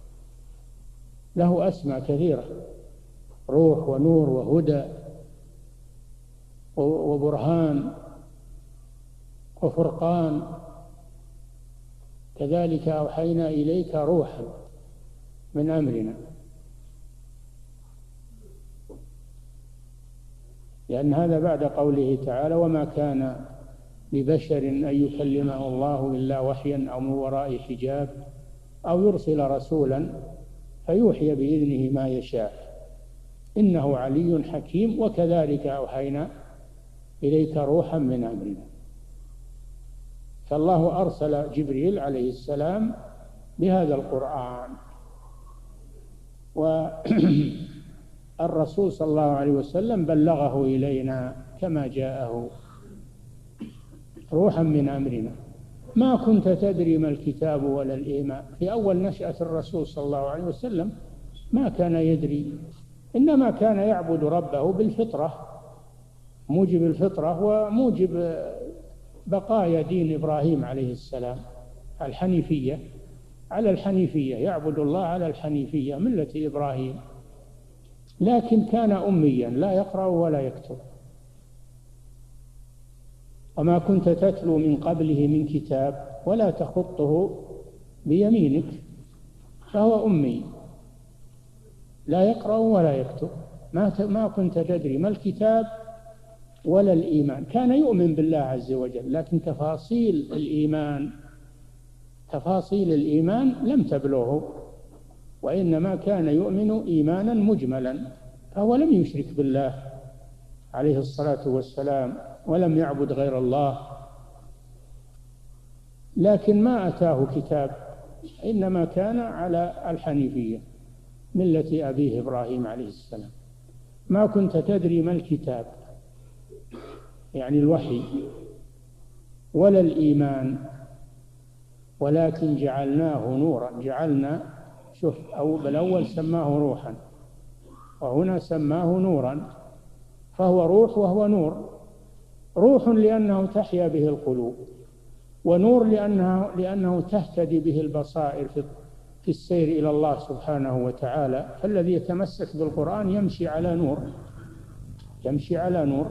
C: له أسماء كثيرة: روح ونور وهدى وبرهان وفرقان. كذلك أوحينا إليك روحا من أمرنا، لأن هذا بعد قوله تعالى: وما كان لبشر أن يكلمه الله إلا وحيا أو من وراء حجاب أو يرسل رسولا فيوحي بإذنه ما يشاء إنه علي حكيم. وكذلك أوحينا إليك روحا من أمرنا. فالله أرسل جبريل عليه السلام بهذا القرآن، والرسول صلى الله عليه وسلم بلغه إلينا كما جاءه روحا من أمرنا. ما كنت تدري ما الكتاب ولا الإيمان. في أول نشأة الرسول صلى الله عليه وسلم ما كان يدري، إنما كان يعبد ربه بالفطرة، موجب الفطرة وموجب بقايا دين إبراهيم عليه السلام، الحنيفية، على الحنيفية، يعبد الله على الحنيفية ملة إبراهيم. لكن كان أميا لا يقرأ ولا يكتب. وما كنت تتلو من قبله من كتاب ولا تخطه بيمينك، فهو أمي لا يقرأ ولا يكتب. ما ما كنت تدري ما الكتاب ولا الإيمان. كان يؤمن بالله عز وجل، لكن تفاصيل الإيمان تفاصيل الإيمان لم تبلغه، وإنما كان يؤمن إيمانا مجملا، فهو لم يشرك بالله عليه الصلاة والسلام ولم يعبد غير الله. لكن ما أتاه كتاب، إنما كان على الحنيفية ملة أبيه إبراهيم عليه السلام. ما كنت تدري ما الكتاب يعني الوحي ولا الإيمان ولكن جعلناه نورا. جعلنا، شوف، أو بالأول سماه روحا وهنا سماه نورا، فهو روح وهو نور. روح لأنه تحيا به القلوب، ونور لأنه, لأنه تهتدي به البصائر في في السير إلى الله سبحانه وتعالى. فالذي يتمسك بالقرآن يمشي على نور، يمشي على نور،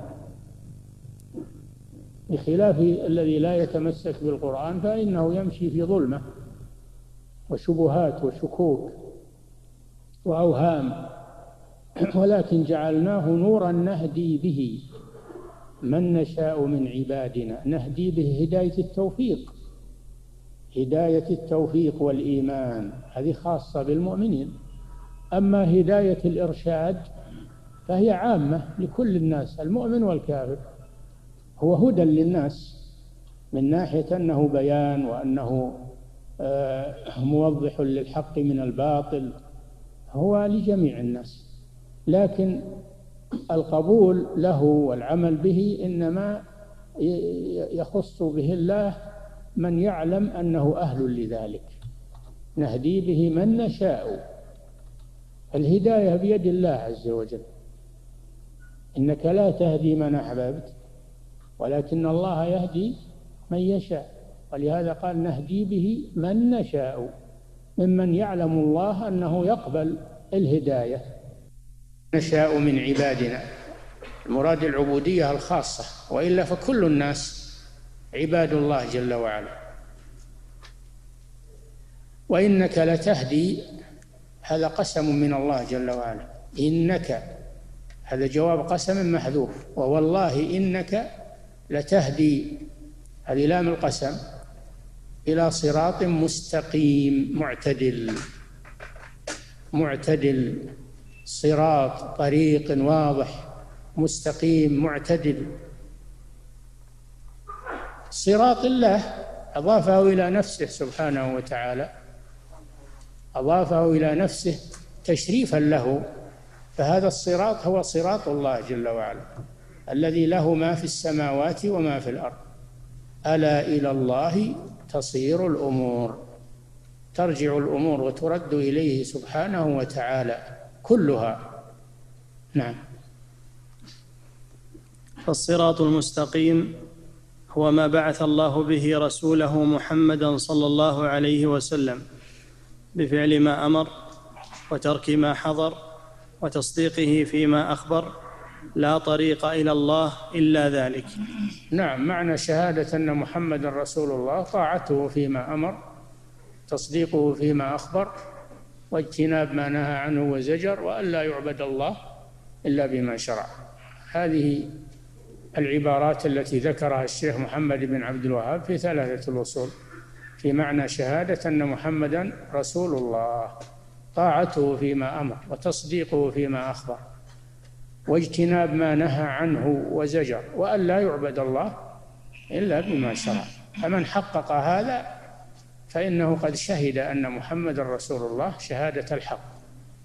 C: بخلاف الذي لا يتمسك بالقرآن فإنه يمشي في ظلمة وشبهات وشكوك وأوهام. ولكن جعلناه نورا نهدي به من نشاء من عبادنا. نهدي به هداية التوفيق، هداية التوفيق والإيمان هذه خاصة بالمؤمنين. أما هداية الإرشاد فهي عامة لكل الناس، المؤمن والكافر، هو هدى للناس من ناحية أنه بيان وأنه موضح للحق من الباطل، هو لجميع الناس. لكن القبول له والعمل به إنما يخص به الله من يعلم أنه أهل لذلك. نهدي به من نشاء، الهداية بيد الله عز وجل، إنك لا تهدي من أحببت ولكن الله يهدي من يشاء. ولهذا قال نهدي به من نشاء، ممن يعلم الله أنه يقبل الهداية. نشاء من عبادنا، المراد العبودية الخاصة، وإلا فكل الناس عباد الله جل وعلا. وإنك لتهدي، هذا قسم من الله جل وعلا، إنك هذا جواب قسم محذوف، ووالله إنك لتهدي، هذه لام القسم، إلى صراط مستقيم معتدل. معتدل، صراط، طريق واضح مستقيم معتدل. صراط الله أضافه إلى نفسه سبحانه وتعالى، أضافه إلى نفسه تشريفا له، فهذا الصراط هو صراط الله جل وعلا الذي له ما في السماوات وما في الأرض. ألا إلى الله تصير الأمور، ترجع الأمور وترد إليه سبحانه وتعالى كلها. نعم.
B: فالصراط المستقيم هو ما بعث الله به رسوله محمدا صلى الله عليه وسلم بفعل ما أمر وترك ما حظر وتصديقه فيما أخبر، لا طريق إلى الله إلا ذلك.
C: نعم، معنى شهادة أن محمد رسول الله طاعته فيما أمر، تصديقه فيما أخبر، واجتناب ما نهى عنه وزجر، وأن لا يعبد الله إلا بما شرع. هذه العبارات التي ذكرها الشيخ محمد بن عبد الوهاب في ثلاثة الأصول في معنى شهادة أن محمدا رسول الله، طاعته فيما أمر وتصديقه فيما أخبر واجتناب ما نهى عنه وزجر، وأن لا يعبد الله إلا بما شرع. فمن حقق هذا فإنه قد شهد أن محمد رسول الله شهادة الحق.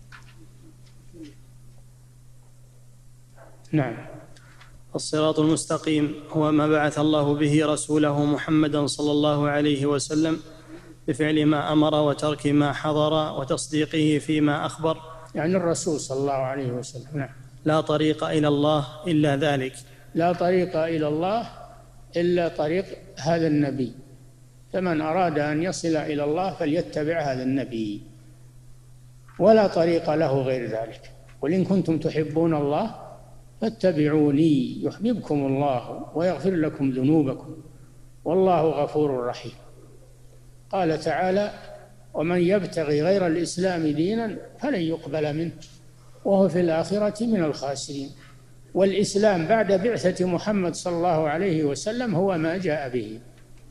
C: نعم.
B: الصراط المستقيم هو ما بعث الله به رسوله محمدا صلى الله عليه وسلم بفعل ما أمر وترك ما حظر وتصديقه فيما أخبر،
C: يعني الرسول صلى الله عليه وسلم. نعم.
B: لا طريق إلى الله إلا ذلك،
C: لا طريق إلى الله إلا طريق هذا النبي، فمن أراد أن يصل إلى الله فليتبع هذا النبي، ولا طريق له غير ذلك. قل إن كنتم تحبون الله فاتبعوني يحببكم الله ويغفر لكم ذنوبكم والله غفور رحيم. قال تعالى: ومن يبتغي غير الإسلام دينا فلن يقبل منه وهو في الآخرة من الخاسرين. والإسلام بعد بعثة محمد صلى الله عليه وسلم هو ما جاء به،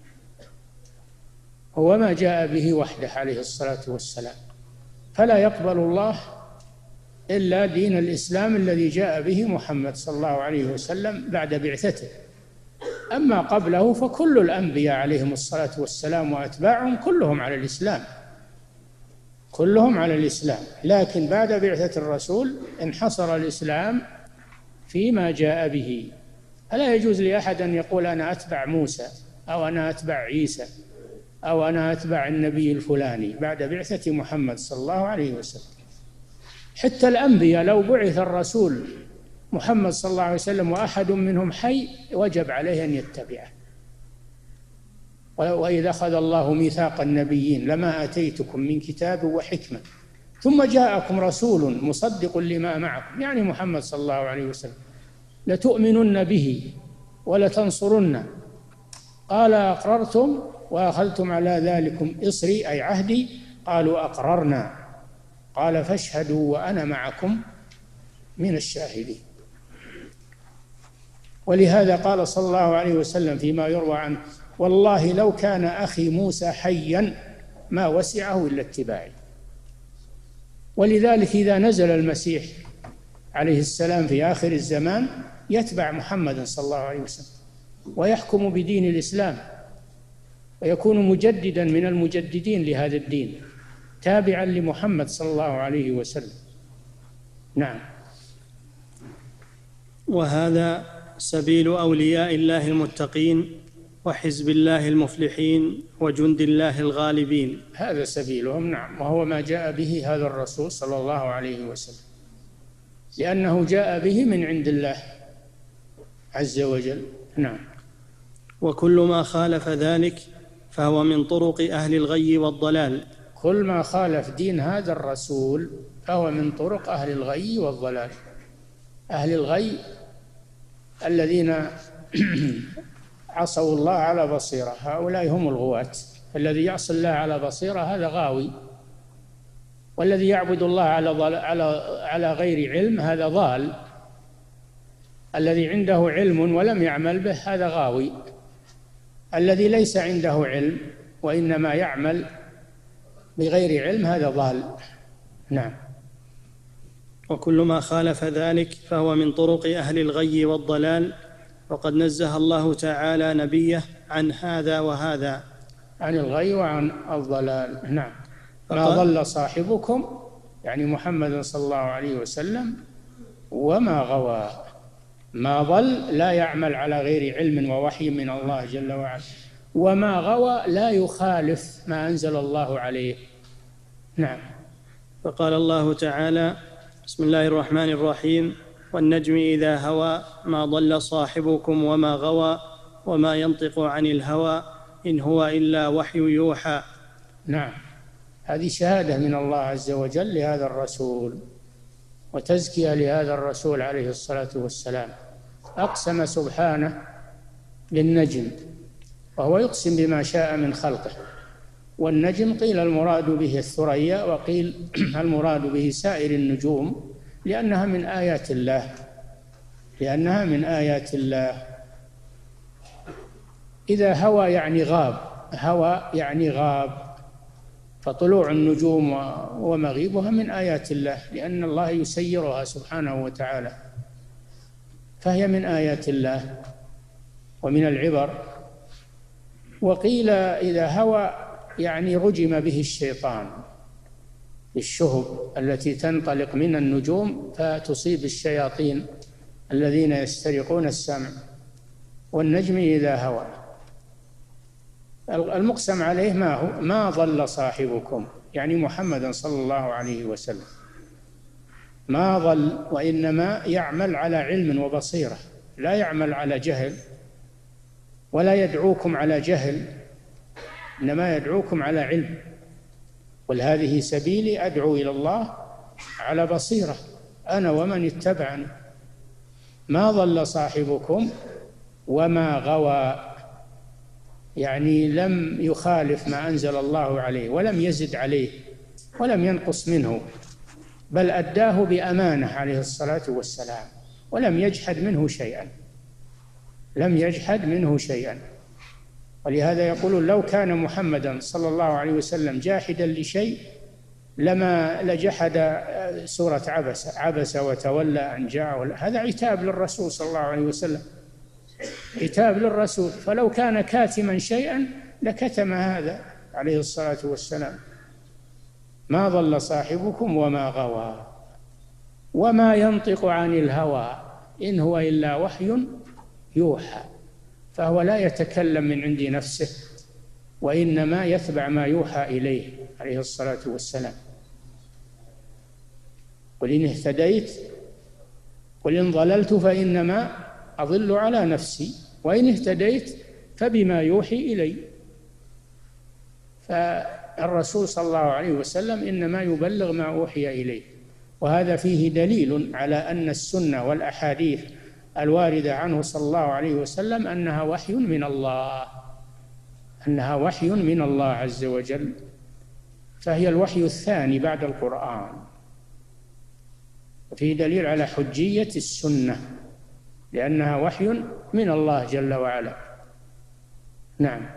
C: هو ما جاء به وحده عليه الصلاة والسلام، فلا يقبل الله إلا دين الإسلام الذي جاء به محمد صلى الله عليه وسلم بعد بعثته. أما قبله فكل الأنبياء عليهم الصلاة والسلام وأتباعهم كلهم على الإسلام، كلهم على الإسلام، لكن بعد بعثة الرسول انحصر الإسلام فيما جاء به. فلا يجوز لأحد أن يقول أنا أتبع موسى أو أنا أتبع عيسى أو أنا أتبع النبي الفلاني بعد بعثة محمد صلى الله عليه وسلم. حتى الأنبياء لو بعث الرسول محمد صلى الله عليه وسلم وأحد منهم حي وجب عليه أن يتبعه. وإذا أخذ الله ميثاق النبيين لما آتيتكم من كتاب وحكمة ثم جاءكم رسول مصدق لما معكم، يعني محمد صلى الله عليه وسلم، لتؤمنن به ولتنصرنه. قال: أقررتم وأخذتم على ذلكم إصري أي عهدي؟ قالوا: أقررنا. قال: فاشهدوا وأنا معكم من الشاهدين. ولهذا قال صلى الله عليه وسلم فيما يروى عنه: والله لو كان أخي موسى حيا ما وسعه إلا اتباعي. ولذلك إذا نزل المسيح عليه السلام في آخر الزمان يتبع محمد صلى الله عليه وسلم ويحكم بدين الإسلام ويكون مجددا من المجددين لهذا الدين تابعا لمحمد صلى الله عليه وسلم. نعم.
B: وهذا سبيل أولياء الله المتقين وحزب الله المفلحين وجند الله الغالبين.
C: هذا سبيلهم. نعم. وهو ما جاء به هذا الرسول صلى الله عليه وسلم، لأنه جاء به من عند الله عز وجل. نعم.
B: وكل ما خالف ذلك فهو من طرق أهل الغي والضلال.
C: كل ما خالف دين هذا الرسول فهو من طرق أهل الغي والضلال. أهل الغي الذين عصوا الله على بصيرة، هؤلاء هم الغواة. الذي يعصي الله على بصيرة هذا غاوي، والذي يعبد الله على على على غير علم هذا ضال. الذي عنده علم ولم يعمل به هذا غاوي. الذي ليس عنده علم وإنما يعمل بغير علم هذا ضال. نعم.
B: وكل ما خالف ذلك فهو من طرق أهل الغي والضلال، وقد نزه الله تعالى نبيه عن هذا وهذا،
C: عن الغي وعن الضلال. نعم. ما ضل صاحبكم يعني محمد صلى الله عليه وسلم وما غوى. ما ضل لا يعمل على غير علم ووحي من الله جل وعلا، وما غوى لا يخالف ما أنزل الله عليه. نعم.
B: فقال الله تعالى: بسم الله الرحمن الرحيم: والنجم إذا هوى ما ضل صاحبكم وما غوى وما ينطق عن الهوى إن هو إلا وحي يوحى.
C: نعم. هذه شهادة من الله عز وجل لهذا الرسول وتزكية لهذا الرسول عليه الصلاة والسلام. أقسم سبحانه بالنجم، وهو يقسم بما شاء من خلقه. والنجم قيل المراد به الثريا، وقيل المراد به سائر النجوم، لأنها من آيات الله لأنها من آيات الله. إذا هوى يعني غاب، هوى يعني غاب، فطلوع النجوم ومغيبها من آيات الله، لأن الله يسيرها سبحانه وتعالى، فهي من آيات الله ومن العبر. وقيل إذا هوى يعني رجم به الشيطان، الشهب التي تنطلق من النجوم فتصيب الشياطين الذين يسترقون السمع. والنجم إذا هوى. المقسم عليه ما هو؟ ما ضل صاحبكم يعني محمد صلى الله عليه وسلم، ما ضل، وإنما يعمل على علم وبصيرة، لا يعمل على جهل، ولا يدعوكم على جهل، إنما يدعوكم على علم. قل هذه سبيلي أدعو إلى الله على بصيرة أنا ومن اتبعني. ما ضل صاحبكم وما غوى يعني لم يخالف ما أنزل الله عليه، ولم يزد عليه ولم ينقص منه، بل أداه بأمانة عليه الصلاة والسلام، ولم يجحد منه شيئا لم يجحد منه شيئا. ولهذا يقولون لو كان محمدا صلى الله عليه وسلم جاحدا لشيء لما لجحد سورة عبس عبس وتولى أن جاءه. هذا عتاب للرسول صلى الله عليه وسلم، عتاب للرسول. فلو كان كاتما شيئا لكتم هذا عليه الصلاة والسلام. ما ضل صاحبكم وما غوى وما ينطق عن الهوى إن هو إلا وحي يوحى. فهو لا يتكلم من عند نفسه، وإنما يتبع ما يوحى إليه عليه الصلاة والسلام. قل إن اهتديت قل إن ضللت فإنما أضل على نفسي وإن اهتديت فبما يوحي إلي. فالرسول صلى الله عليه وسلم إنما يبلغ ما أوحي إليه. وهذا فيه دليل على أن السنة والأحاديث الواردة عنه صلى الله عليه وسلم أنها وحي من الله أنها وحي من الله عز وجل، فهي الوحي الثاني بعد القرآن. وفيه دليل على حجية السنة لأنها وحي من الله جل وعلا. نعم.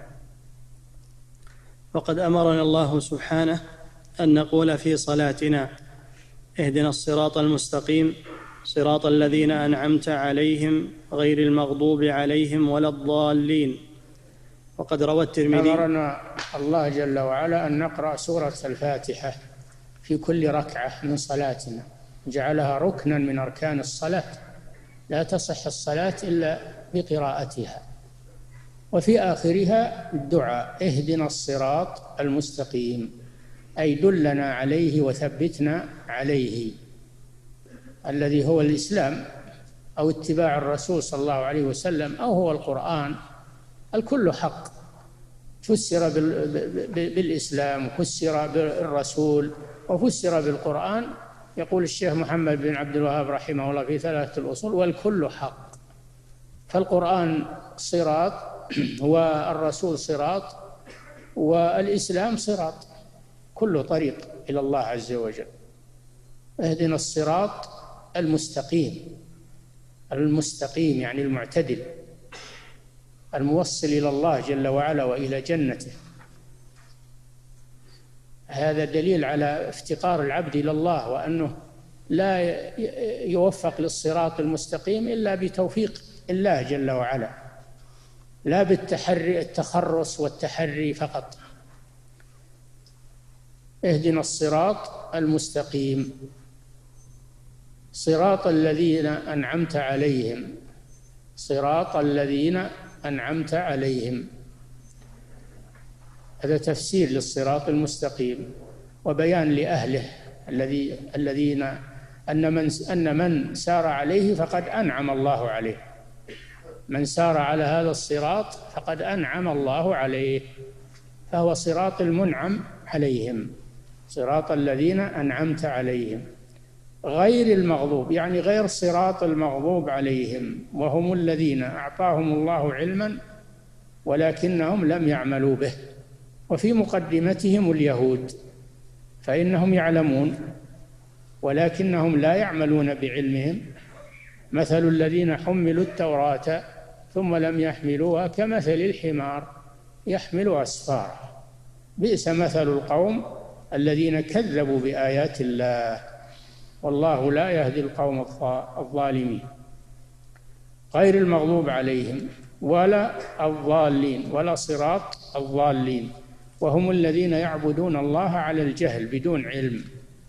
B: وقد أمرنا الله سبحانه أن نقول في صلاتنا: اهدنا الصراط المستقيم صراط الذين أنعمت عليهم غير المغضوب عليهم ولا الضالين. وقد روى الترمذي:
C: أمرنا الله جل وعلا أن نقرأ سورة الفاتحة في كل ركعة من صلاتنا، جعلها ركنا من أركان الصلاة، لا تصح الصلاة إلا بقراءتها. وفي آخرها الدعاء: اهدنا الصراط المستقيم، أي دلنا عليه وثبتنا عليه، الذي هو الإسلام أو اتباع الرسول صلى الله عليه وسلم أو هو القرآن. الكل حق، فسر بالإسلام وفسر بالرسول وفسر بالقرآن. يقول الشيخ محمد بن عبد الوهاب رحمه الله في ثلاثة الأصول: والكل حق. فالقرآن صراط، والرسول صراط، والإسلام صراط، كل طريق إلى الله عز وجل. اهدنا الصراط المستقيم، المستقيم يعني المعتدل، الموصل إلى الله جل وعلا وإلى جنته. هذا دليل على افتقار العبد إلى الله، وأنه لا يوفق للصراط المستقيم إلا بتوفيق الله جل وعلا، لا بالتحري التخرص والتحري فقط. اهدنا الصراط المستقيم صراط الذين أنعمت عليهم، صراط الذين أنعمت عليهم. هذا تفسير للصراط المستقيم وبيان لأهله الذي الذين أن من أن من سار عليه فقد أنعم الله عليه. من سار على هذا الصراط فقد أنعم الله عليه، فهو صراط المنعم عليهم، صراط الذين أنعمت عليهم غير المغضوب، يعني غير صراط المغضوب عليهم، وهم الذين أعطاهم الله علما ولكنهم لم يعملوا به. وفي مقدمتهم اليهود، فإنهم يعلمون ولكنهم لا يعملون بعلمهم. مثل الذين حملوا التوراة ثم لم يحملوها كمثل الحمار يحمل أسفارا، بئس مثل القوم الذين كذبوا بآيات الله، والله لا يهدي القوم الظالمين. غير المغضوب عليهم ولا الضالين، ولا صراط الضالين، وهم الذين يعبدون الله على الجهل بدون علم.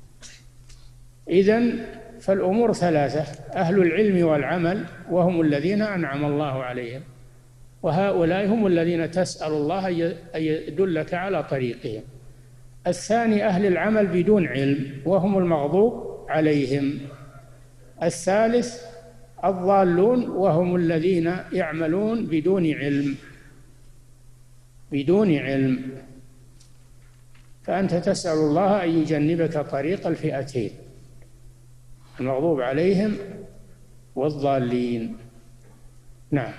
C: إذن فالأمور ثلاثة: أهل العلم والعمل، وهم الذين أنعم الله عليهم، وهؤلاء هم الذين تسأل الله أن يدلك على طريقهم. الثاني أهل العمل بدون علم، وهم المغضوب عليهم. الثالث الضالون، وهم الذين يعملون بدون علم، بدون علم. فأنت تسأل الله أن يجنبك طريق الفئتين، المغضوب عليهم والضالين. نعم.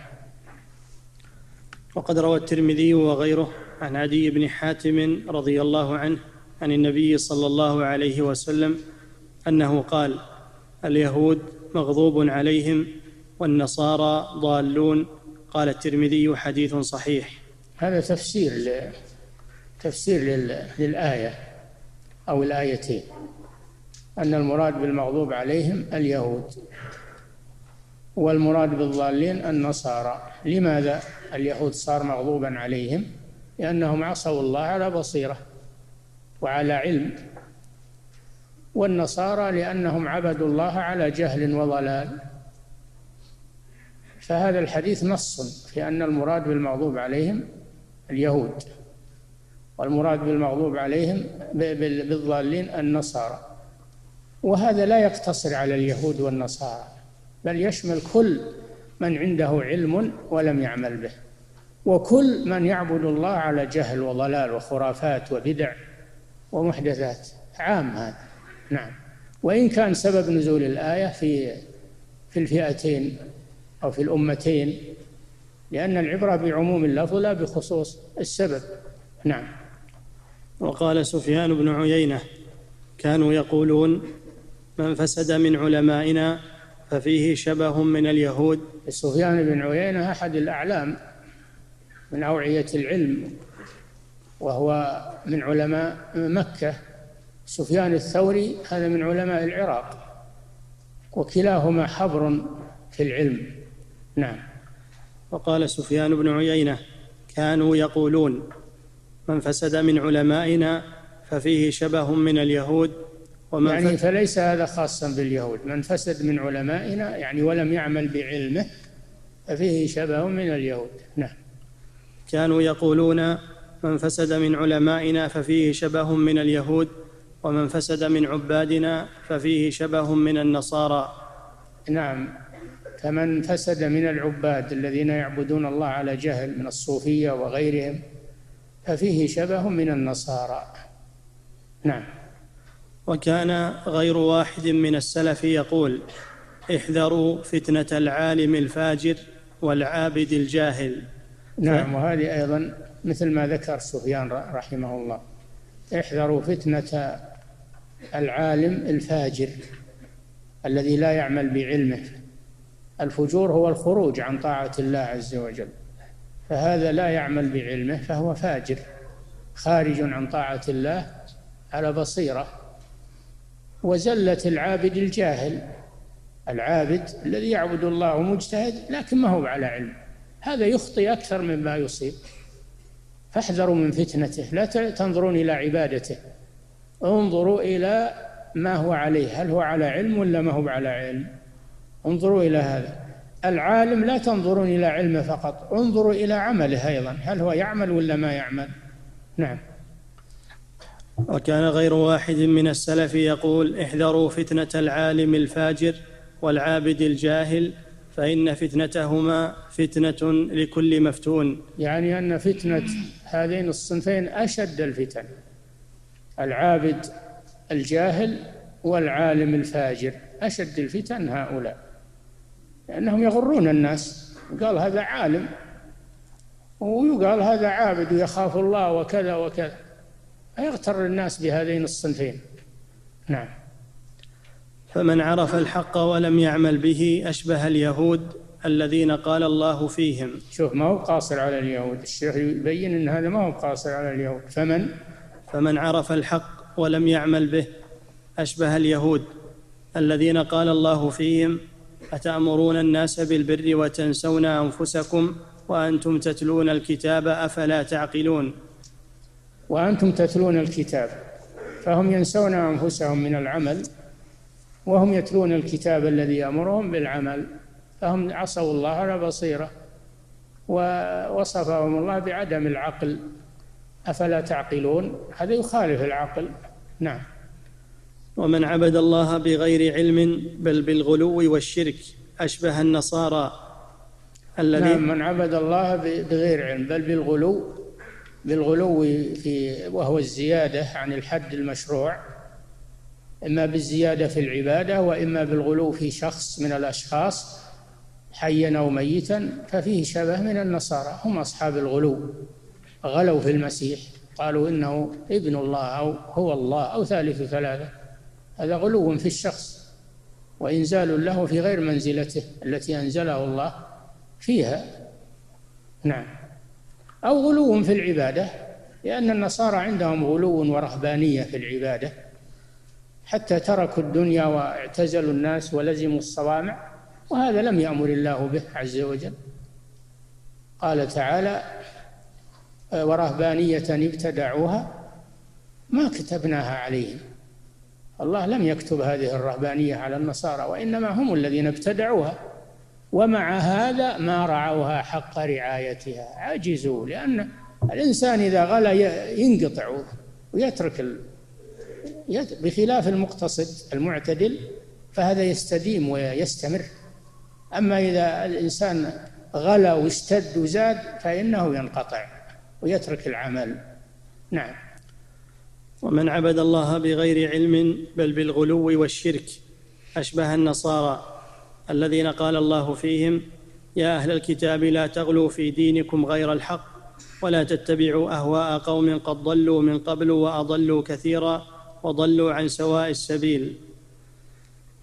B: وقد روى الترمذي وغيره عن عدي بن حاتم رضي الله عنه عن النبي صلى الله عليه وسلم أنه قال: اليهود مغضوب عليهم والنصارى ضالون. قال الترمذي: حديث صحيح.
C: هذا تفسير تفسير للآية أو الآيتين، أن المراد بالمغضوب عليهم اليهود، والمراد بالضالين النصارى. لماذا اليهود صار مغضوبا عليهم؟ لأنهم عصوا الله على بصيرة وعلى علم، والنصارى لأنهم عبدوا الله على جهل وضلال. فهذا الحديث نص في أن المراد بالمغضوب عليهم اليهود، والمراد بالمغضوب عليهم بالضالين النصارى. وهذا لا يقتصر على اليهود والنصارى، بل يشمل كل من عنده علم ولم يعمل به، وكل من يعبد الله على جهل وضلال وخرافات وبدع ومحدثات، عام هذا. نعم. وإن كان سبب نزول الآية في في الفئتين أو في الأمتين، لأن العبرة بعموم اللفظ لا بخصوص السبب. نعم.
B: وقال سفيان بن عيينة: كانوا يقولون من فسد من علمائنا ففيه شبه من اليهود.
C: سفيان بن عيينة أحد الأعلام من أوعية العلم، وهو من علماء مكة. سفيان الثوري هذا من علماء العراق، وكلاهما حبر في العلم. نعم.
B: وقال سفيان بن عيينة: كانوا يقولون من فسد من علمائنا ففيه شبه من اليهود. ومن
C: يعني فليس هذا خاصا باليهود، من فسد من علمائنا يعني ولم يعمل بعلمه ففيه شبه من اليهود. نعم.
B: كانوا يقولون من فسد من علمائنا ففيه شبه من اليهود، ومن فسد من عبادنا ففيه شبه من النصارى.
C: نعم. فمن فسد من العباد الذين يعبدون الله على جهل من الصوفية وغيرهم ففيه شبه من النصارى. نعم.
B: وكان غير واحد من السلف يقول: احذروا فتنة العالم الفاجر والعابد الجاهل.
C: نعم. وهذه أيضا مثل ما ذكر سفيان رحمه الله: احذروا فتنة العالم الفاجر الذي لا يعمل بعلمه. الفجور هو الخروج عن طاعة الله عز وجل، فهذا لا يعمل بعلمه فهو فاجر خارج عن طاعة الله على بصيرة. وزلة العابد الجاهل، العابد الذي يعبد الله مجتهد لكن ما هو على علم، هذا يخطئ أكثر مما يصيب. فاحذروا من فتنته، لا تنظرون إلى عبادته، انظروا إلى ما هو عليه، هل هو على علم ولا ما هو على علم. انظروا إلى هذا. العالم لا تنظرون إلى علمه فقط، انظروا إلى عمله أيضا، هل هو يعمل ولا ما يعمل. نعم.
B: وكان غير واحد من السلف يقول: احذروا فتنة العالم الفاجر والعابد الجاهل، فإن فتنتهما فتنة لكل مفتون.
C: يعني أن فتنة هذين الصنفين أشد الفتن، العابد الجاهل والعالم الفاجر، أشد الفتن هؤلاء، لأنهم يغرون الناس. قال هذا عالم ويقال هذا عابد ويخاف الله وكذا وكذا، يغتر الناس بهذين الصنفين. نعم.
B: فمن عرف الحق ولم يعمل به أشبه اليهود الذين قال الله فيهم.
C: شوف، ما هو قاصر على اليهود، الشيخ يبين أن هذا ما هو قاصر على اليهود. فمن
B: فمن عرف الحق ولم يعمل به أشبه اليهود الذين قال الله فيهم: أتأمرون الناس بالبر وتنسون أنفسكم وأنتم تتلون الكتاب أفلا تعقلون.
C: وأنتم تتلون الكتاب، فهم ينسون أنفسهم من العمل وهم يتلون الكتاب الذي يأمرهم بالعمل، فهم عصوا الله على بصيرة، ووصفهم الله بعدم العقل. أفلا تعقلون، هذا يخالف العقل. نعم.
B: ومن عبد الله بغير علم بل بالغلو والشرك أشبه النصارى الذين
C: نعم. من عبد الله بغير علم بل بالغلو، بالغلو في وهو الزيادة عن الحد المشروع، إما بالزيادة في العبادة وإما بالغلو في شخص من الأشخاص حيا أو ميتا، ففيه شبه من النصارى، هم أصحاب الغلو، غلوا في المسيح، قالوا إنه ابن الله أو هو الله أو ثالث ثلاثة. هذا غلو في الشخص وإنزال له في غير منزلته التي أنزله الله فيها. نعم. أو غلو في العبادة، لأن النصارى عندهم غلو ورهبانية في العبادة، حتى تركوا الدنيا واعتزلوا الناس ولزموا الصوامع، وهذا لم يأمر الله به عز وجل. قال تعالى: ورهبانية ابتدعوها ما كتبناها عليهم. الله لم يكتب هذه الرهبانية على النصارى، وإنما هم الذين ابتدعوها، ومع هذا ما رعوها حق رعايتها، عجزوا. لأن الإنسان إذا غلا ينقطع ويترك ال... بخلاف المقتصد المعتدل فهذا يستديم ويستمر. أما إذا الإنسان غلا واشتد وزاد فإنه ينقطع ويترك العمل. نعم.
B: ومن عبد الله بغير علم بل بالغلو والشرك أشبه النصارى الذين قال الله فيهم: يا أهل الكتاب لا تغلوا في دينكم غير الحق ولا تتبعوا أهواء قوم قد ضلوا من قبل وأضلوا كثيرا وضلوا عن سواء السبيل.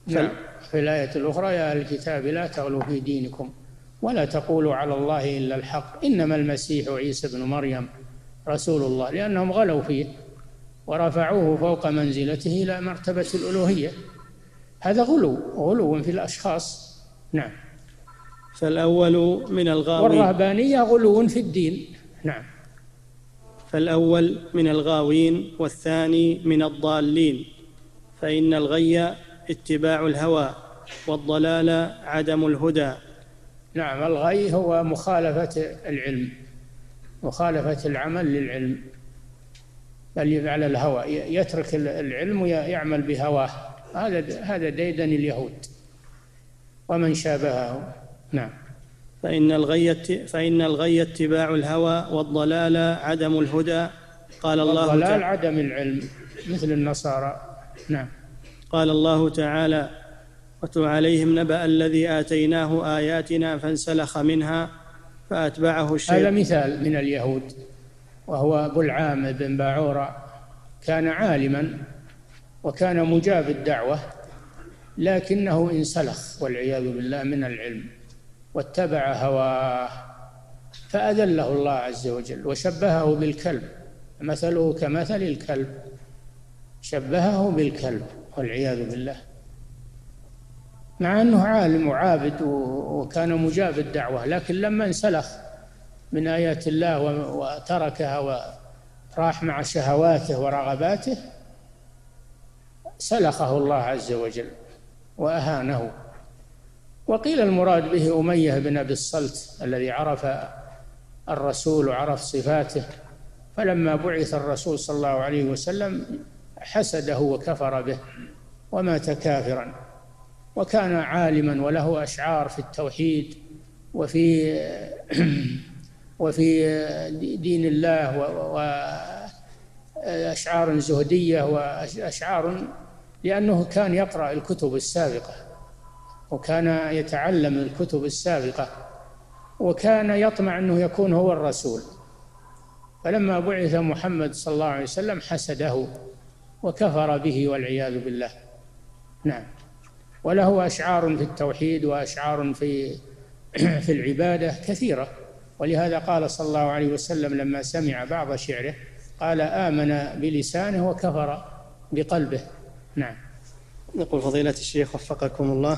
C: نعم. في الآية الأخرى: يا أهل الكتاب لا تغلوا في دينكم ولا تقولوا على الله إلا الحق إنما المسيح عيسى بن مريم رسول الله، لأنهم غلوا فيه ورفعوه فوق منزلته إلى مرتبة الألوهية. هذا غلو غلو في الأشخاص. نعم.
B: فالأول من الغاوين،
C: والرهبانية غلو في الدين. نعم.
B: فالأول من الغاوين والثاني من الضالين، فإن الغي اتباع الهوى والضلال عدم الهدى.
C: نعم. الغي هو مخالفة العلم، مخالفة العمل للعلم، بل على الهوى، يترك العلم ويعمل بهواه. هذا هذا ديدن اليهود ومن شابهه. نعم.
B: فإن الغي فإن الغي اتباع الهوى والضلال عدم الهدى. قال الله
C: والضلال تعالى عدم العلم مثل النصارى. نعم.
B: قال الله تعالى: واتل عليهم نبأ الذي آتيناه آياتنا فانسلخ منها فأتبعه الشيطان.
C: هذا مثال من اليهود، وهو بلعام بن باعورة، كان عالما وكان مجاب الدعوة، لكنه انسلخ والعياذ بالله من العلم واتبع هواه فأذله الله عز وجل وشبهه بالكلب، مثله كمثل الكلب، شبهه بالكلب والعياذ بالله، مع أنه عالم وعابد وكان مجاب الدعوة، لكن لما انسلخ من آيات الله وتركها وراح مع شهواته ورغباته سلخه الله عز وجل وأهانه. وقيل المراد به أمية بن أبي الصلت الذي عرف الرسول وعرف صفاته، فلما بعث الرسول صلى الله عليه وسلم حسده وكفر به ومات كافرا، وكان عالما وله أشعار في التوحيد وفي وفي دين الله وأشعار زهدية وأشعار، لأنه كان يقرأ الكتب السابقة وكان يتعلم الكتب السابقة وكان يطمع أنه يكون هو الرسول، فلما بعث محمد صلى الله عليه وسلم حسده وكفر به والعياذ بالله. نعم. وله أشعار في التوحيد وأشعار في في العبادة كثيرة، ولهذا قال صلى الله عليه وسلم لما سمع بعض شعره قال: آمن بلسانه وكفر بقلبه. نعم.
B: يقول فضيلة الشيخ وفقكم الله: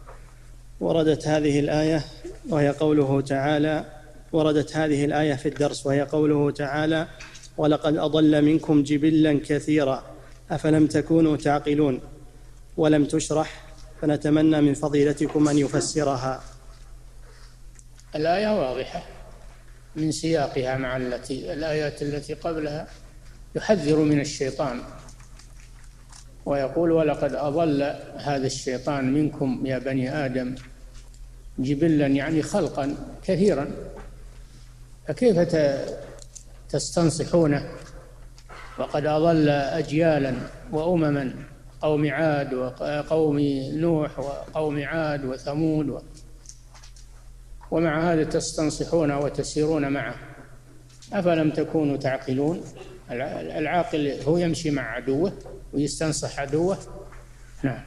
B: وردت هذه الآية وهي قوله تعالى وردت هذه الآية في الدرس وهي قوله تعالى: ولقد أضل منكم جبلا كثيرا أفلم تكونوا تعقلون، ولم تشرح، فنتمنى من فضيلتكم أن يفسرها.
C: الآية واضحة من سياقها مع التي الآيات التي قبلها، يحذر من الشيطان ويقول: ولقد أضل هذا الشيطان منكم يا بني آدم جبلا، يعني خلقا كثيرا، فكيف تستنصحونه وقد أضل أجيالا وأمما، قوم عاد وقوم نوح وقوم عاد وثمود و... ومع هذا تستنصحون وتسيرون معه، أفلم تكونوا تعقلون؟ العاقل هو يمشي مع عدوه ويستنصح عدوه. نعم.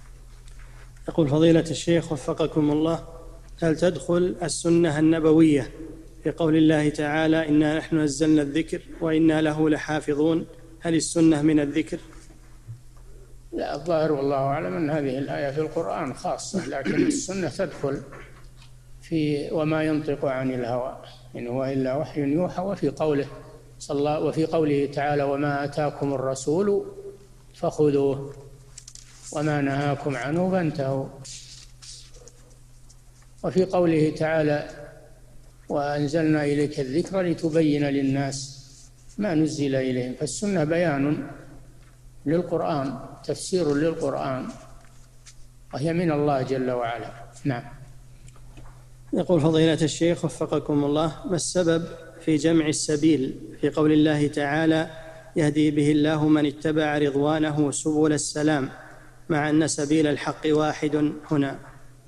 B: يقول فضيلة الشيخ وفقكم الله: هل تدخل السنة النبوية في قول الله تعالى: إنا نحن نزلنا الذكر وإنا له لحافظون؟ هل السنة من الذكر؟
C: لا، الظاهر والله أعلم أن هذه الآية في القرآن خاصة، لكن السنة تدخل في وما ينطق عن الهوى إن هو إلا وحي يوحى، وفي قوله صلى الله وفي قوله تعالى: وما آتاكم الرسول فخذوه وما نهاكم عنه فانتهوا، وفي قوله تعالى: وأنزلنا إليك الذكر لتبين للناس ما نزل إليهم. فالسنة بيان للقرآن، تفسير للقرآن، وهي من الله جل وعلا. نعم.
B: يقول فضيلة الشيخ وفقكم الله: ما السبب في جمع السبيل في قول الله تعالى: يهدي به الله من اتبع رضوانه سبل السلام، مع أن سبيل الحق واحد هنا؟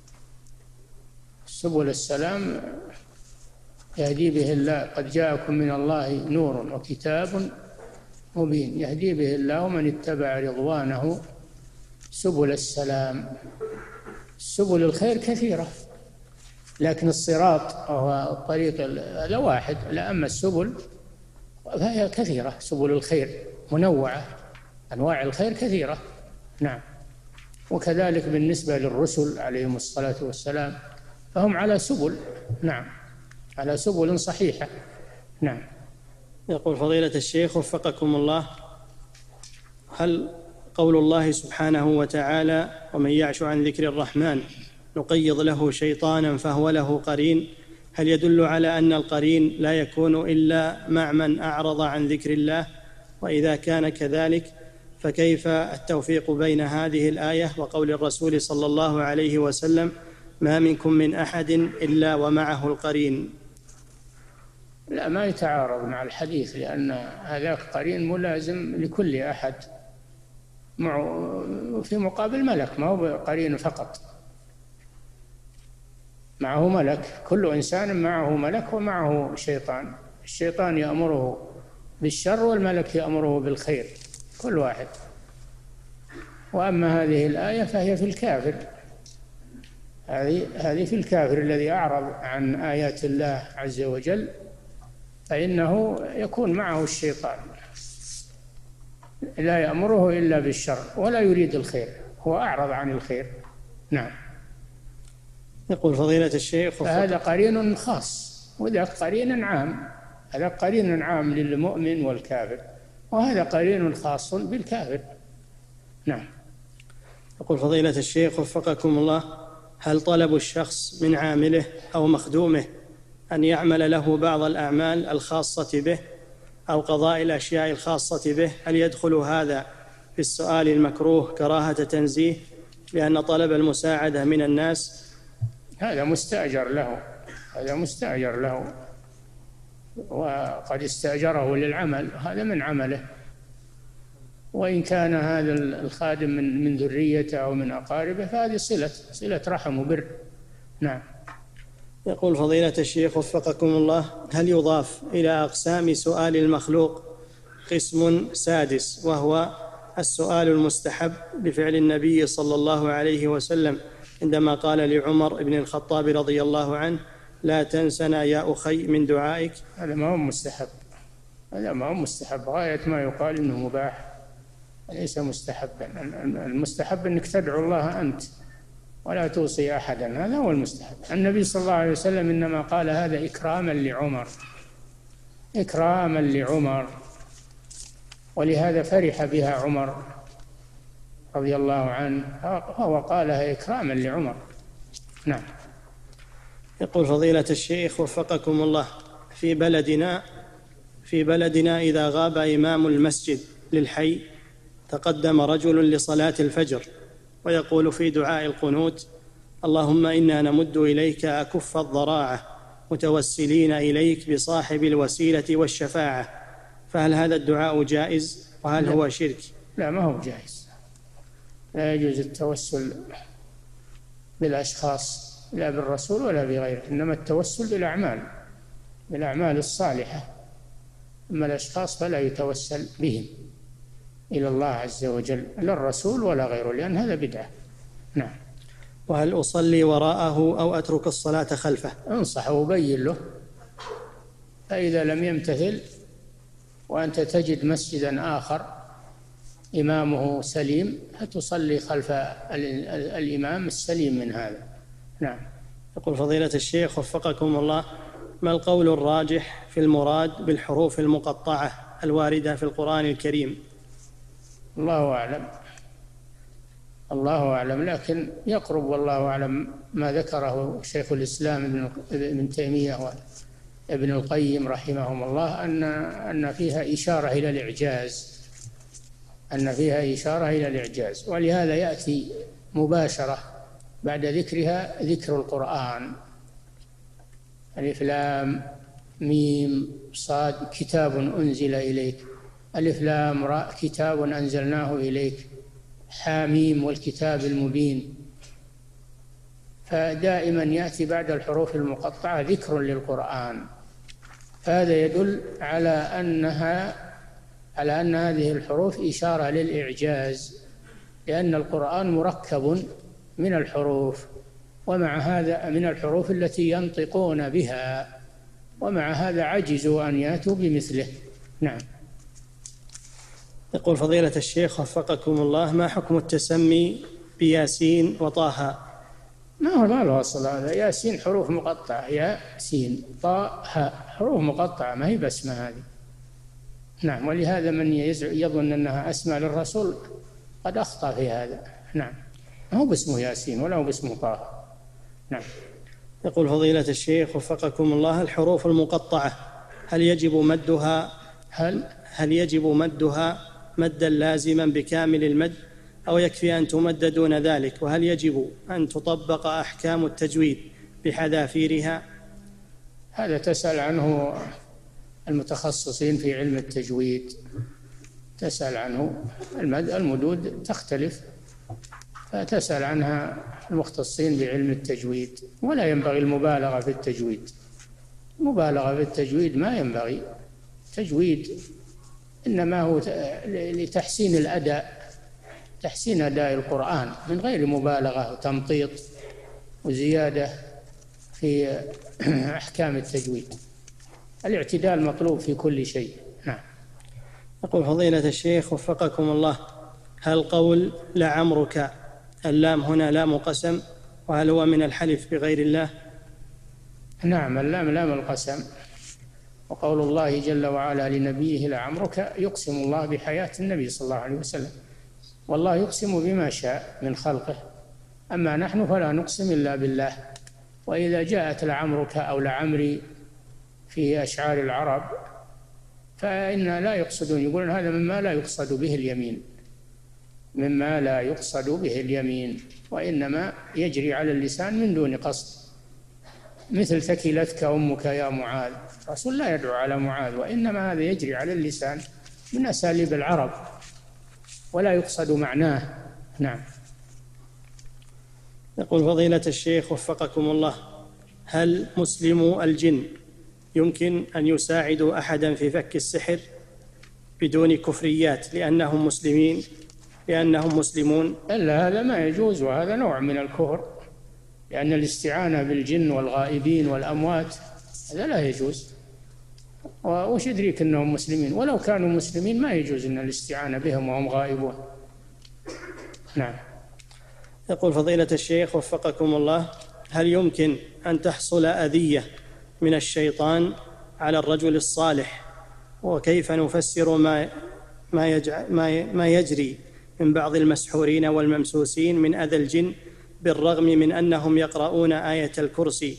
C: سبل السلام يهدي به الله، قد جاءكم من الله نور وكتاب مبين، يهدي به الله من اتبع رضوانه سبل السلام. سبل الخير كثيرة، لكن الصراط هو الطريق هذا واحد، لا أما السبل فهي كثيرة. سبل الخير منوعة، أنواع الخير كثيرة. نعم. وكذلك بالنسبة للرسل عليهم الصلاة والسلام فهم على سبل، نعم، على سبل صحيحة. نعم.
B: يقول فضيلة الشيخ وفقكم الله: هل قول الله سبحانه وتعالى ومن يعش عن ذكر الرحمن نقيض له شيطانا فهو له قرين، هل يدل على أن القرين لا يكون إلا مع من أعرض عن ذكر الله؟ وإذا كان كذلك فكيف التوفيق بين هذه الآية وقول الرسول صلى الله عليه وسلم ما منكم من أحد إلا ومعه القرين؟
C: لا، ما يتعارض مع الحديث، لأن هذاك قرين ملازم لكل أحد في مقابل ملك، ما هو قرين فقط، معه ملك. كل إنسان معه ملك ومعه شيطان. الشيطان يأمره بالشر والملك يأمره بالخير، كل واحد. وأما هذه الآية فهي في الكافر، هذه هذه في الكافر الذي أعرض عن آيات الله عز وجل، فإنه يكون معه الشيطان لا يأمره إلا بالشر ولا يريد الخير، هو أعرض عن الخير. نعم.
B: يقول فضيلة الشيخ
C: فهذا قرين خاص وذاك قرين عام، هذا قرين عام للمؤمن والكافر، وهذا قرين خاص بالكافر. نعم.
B: يقول فضيلة الشيخ وفقكم الله: هل طلب الشخص من عامله أو مخدومه أن يعمل له بعض الأعمال الخاصة به أو قضاء الأشياء الخاصة به، هل يدخل هذا في السؤال المكروه كراهة تنزيه لأن طلب المساعدة من الناس؟
C: هذا مستأجر له، هذا مستأجر له، وقد استأجره للعمل، هذا من عمله. وإن كان هذا الخادم من من ذريته أو من أقاربه فهذه صلة صلة رحم وبر. نعم.
B: يقول فضيلة الشيخ وفقكم الله: هل يضاف إلى أقسام سؤال المخلوق قسم سادس وهو السؤال المستحب لفعل النبي صلى الله عليه وسلم عندما قال لعمر بن الخطاب رضي الله عنه لا تنسنا يا أخي من دعائك؟
C: هذا ما هو مستحب، هذا ما هو مستحب، غاية ما يقال إنه مباح، ليس مستحبا. المستحب أنك تدعو الله أنت ولا توصي أحدا، هذا هو المستحب. النبي صلى الله عليه وسلم إنما قال هذا إكراما لعمر، إكراما لعمر، ولهذا فرح بها عمر رضي الله عنه، هو قالها إكراما لعمر. نعم.
B: يقول فضيلة الشيخ وفقكم الله: في بلدنا في بلدنا إذا غاب إمام المسجد للحي تقدم رجل لصلاة الفجر ويقول في دعاء القنوت: اللهم إنا نمد إليك أكف الضراعة متوسلين إليك بصاحب الوسيلة والشفاعة، فهل هذا الدعاء جائز وهل
C: لا.
B: هو شرك؟
C: لا، ما هو جائز، لا يجوز التوسل بالأشخاص لا بالرسول ولا بغيره، إنما التوسل بالأعمال، بالأعمال الصالحة. أما الأشخاص فلا يتوسل بهم إلى الله عز وجل، لا الرسول ولا غيره، لأن هذا بدعة. نعم.
B: وهل أصلي وراءه أو أترك الصلاة خلفه؟
C: انصحه وبين له، فإذا لم يمتثل وأنت تجد مسجدا آخر إمامه سليم فتصلي خلف الإمام السليم من هذا. نعم.
B: يقول فضيلة الشيخ وفقكم الله: ما القول الراجح في المراد بالحروف المقطعة الواردة في القرآن الكريم؟
C: الله أعلم، الله أعلم، لكن يقرب والله أعلم ما ذكره شيخ الإسلام ابن تيمية وابن القيم رحمهم الله أن أن فيها إشارة إلى الإعجاز، أن فيها إشارة إلى الإعجاز، ولهذا يأتي مباشرة بعد ذكرها ذكر القرآن: ألف لام ميم صاد كتاب أنزل إليك، ألف لام راء كتاب أنزلناه إليك، حاميم والكتاب المبين. فدائما يأتي بعد الحروف المقطعة ذكر للقرآن، هذا يدل على أنها على أن هذه الحروف إشارة للإعجاز، لأن القرآن مركب من الحروف، ومع هذا من الحروف التي ينطقون بها، ومع هذا عجزوا أن يأتوا بمثله. نعم.
B: يقول فضيلة الشيخ وفقكم الله: ما حكم التسمي بياسين وطه؟
C: ما هو ما له أصل هذا. ياسين حروف مقطعة، ياسين، طه حروف مقطعة، ما هي باسمة هذه. نعم. ولهذا من يظن أنها أسماء للرسول قد أخطأ في هذا. نعم. ما هو باسمه ياسين ولا هو باسمه طه. نعم.
B: يقول فضيلة الشيخ وفقكم الله: الحروف المقطعة هل يجب مدها هل هل يجب مدها مدا لازما بكامل المد، أو يكفي أن تمد دون ذلك؟ وهل يجب أن تطبق أحكام التجويد بحذافيرها؟
C: هذا تسأل عنه المتخصصين في علم التجويد، تسأل عنه. المدود تختلف فتسأل عنها المختصين بعلم التجويد، ولا ينبغي المبالغة في التجويد. المبالغة في التجويد ما ينبغي. تجويد إنما هو لتحسين الأداء، تحسين أداء القرآن من غير مبالغة وتمطيط وزيادة في أحكام التجويد. الاعتدال مطلوب في كل شيء. نعم.
B: يقول فضيلة الشيخ وفقكم الله: هل قول لعمرك اللام هنا لام قسم، وهل هو من الحلف بغير الله؟
C: نعم، اللام لام القسم. وقول الله جل وعلا لنبيه لعمرك يقسم الله بحياة النبي صلى الله عليه وسلم، والله يقسم بما شاء من خلقه، أما نحن فلا نقسم إلا بالله. وإذا جاءت لعمرك أو لعمري في أشعار العرب فإن لا يقصدون، يقولون هذا مما لا يقصد به اليمين، مما لا يقصد به اليمين، وإنما يجري على اللسان من دون قصد، مثل ثكلتك أمك يا معاذ. الرسول لا يدعو على معاذ، وإنما هذا يجري على اللسان من أساليب العرب ولا يقصد معناه. نعم.
B: يقول فضيلة الشيخ وفقكم الله: هل مسلمو الجن يمكن أن يساعدوا أحدا في فك السحر بدون كفريات لأنهم مسلمين لأنهم مسلمون؟
C: إلا هذا ما يجوز، وهذا نوع من الكفر، لأن الاستعانة بالجن والغائبين والأموات هذا لا يجوز. وش يدريك أنهم مسلمين؟ ولو كانوا مسلمين ما يجوز أن الاستعانة بهم وهم غائبون. نعم.
B: يقول فضيلة الشيخ وفقكم الله: هل يمكن أن تحصل أذية من الشيطان على الرجل الصالح؟ وكيف نفسر ما ما, يجع ما ما يجري من بعض المسحورين والممسوسين من أذى الجن بالرغم من أنهم يقرؤون آية الكرسي؟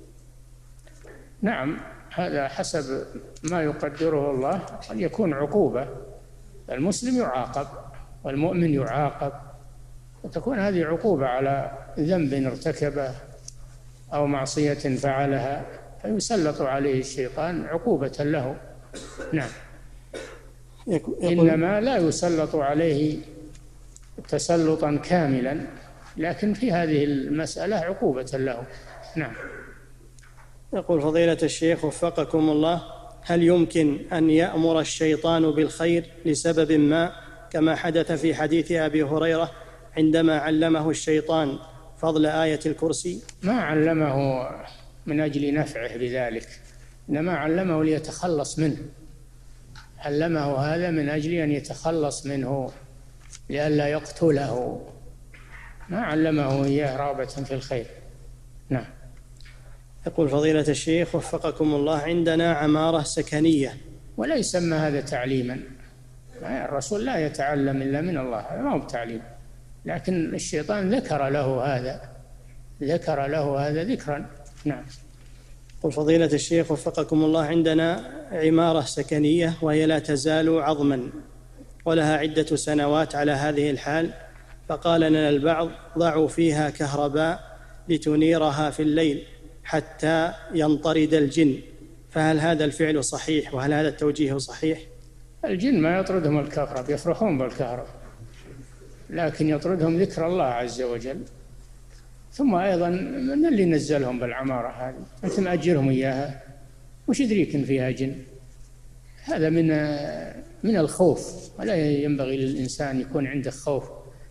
C: نعم، هذا حسب ما يقدره الله، قد يكون عقوبة. المسلم يعاقب والمؤمن يعاقب، وتكون هذه عقوبة على ذنب ارتكبه أو معصية فعلها، فيسلط عليه الشيطان عقوبة له. نعم. إنما لا يسلط عليه تسلطا كاملا، لكن في هذه المسألة عقوبة له. نعم.
B: يقول فضيلة الشيخ وفقكم الله: هل يمكن أن يأمر الشيطان بالخير لسبب ما، كما حدث في حديث أبي هريرة عندما علمه الشيطان فضل آية الكرسي؟
C: ما علمه من أجل نفعه بذلك، إنما علمه ليتخلص منه. علمه هذا من أجل أن يتخلص منه لئلا يقتله، ما علمه إياه رغبة في الخير. نعم.
B: يقول فضيلة الشيخ وفقكم الله: عندنا عمارة سكنية.
C: ولا يسمى هذا تعليما، الرسول لا يتعلم إلا من الله، هذا ما هو تعليم، لكن الشيطان ذكر له هذا ذكر له هذا ذكرا. نعم.
B: يقول فضيلة الشيخ وفقكم الله: عندنا عمارة سكنية وهي لا تزال عظما ولها عدة سنوات على هذه الحال، فقال لنا البعض: ضعوا فيها كهرباء لتنيرها في الليل حتى ينطرد الجن، فهل هذا الفعل صحيح؟ وهل هذا التوجيه صحيح؟
C: الجن ما يطردهم الكهرباء، يفرحون بالكهرباء، لكن يطردهم ذكر الله عز وجل. ثم أيضا من اللي نزلهم بالعمارة هذه؟ أنت مأجرهم إياها، وش يدريك إن فيها جن؟ هذا من من الخوف، ولا ينبغي للإنسان يكون عنده خوف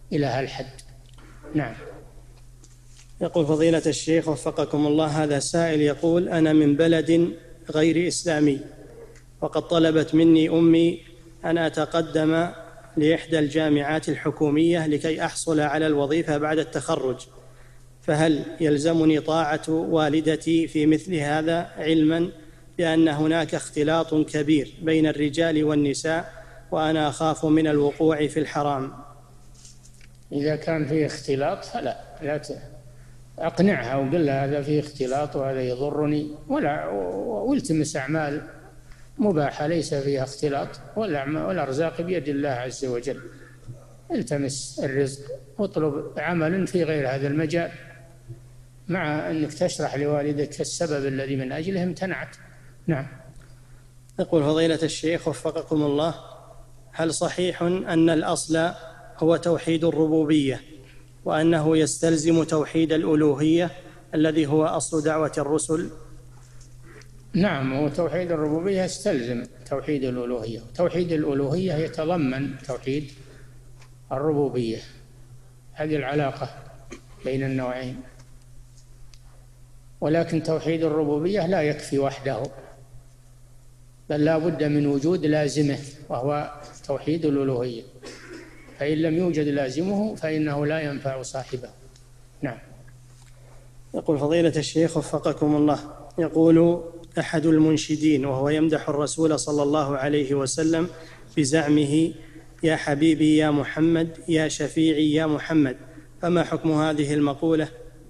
C: إلى هالحد. نعم.
B: يقول فضيلة الشيخ وفقكم الله، هذا سائل يقول: أنا من بلد غير إسلامي، وقد طلبت مني أمي أن أتقدم لإحدى الجامعات الحكومية لكي أحصل على الوظيفة بعد التخرج، فهل يلزمني طاعة والدتي في مثل هذا، علما بأن هناك اختلاط كبير بين الرجال والنساء وأنا أخاف من الوقوع في الحرام؟
C: إذا كان فيه اختلاط فلا، لا أقنعها وقل لها هذا فيه اختلاط وهذا يضرني، ولا والتمس أعمال مباحة ليس فيها اختلاط، والأرزاق بيد الله عز وجل. التمس الرزق واطلب عمل في غير هذا المجال، مع أنك تشرح لوالدك السبب الذي من أجله امتنعت. نعم.
B: يقول فضيلة الشيخ وفقكم الله: هل صحيح أن الأصل هو توحيد الربوبية، وأنه يستلزم توحيد الألوهية الذي هو أصل دعوة الرسل؟
C: نعم، هو توحيد الربوبية يستلزم توحيد الألوهية، توحيد الألوهية يتضمن توحيد الربوبية. هذه العلاقة بين النوعين. ولكن توحيد الربوبية لا يكفي وحده، بل لا بد من وجود لازمه وهو توحيد الألوهية، فإن لم يوجد لازمه فإنه لا ينفع صاحبه. نعم.
B: يقول فضيلة الشيخ وفقكم الله، يقول أحد المنشدين وهو يمدح الرسول صلى الله عليه وسلم بزعمه: يا حبيبي يا محمد، يا شفيعي يا محمد، فما حكم هذه المقولة؟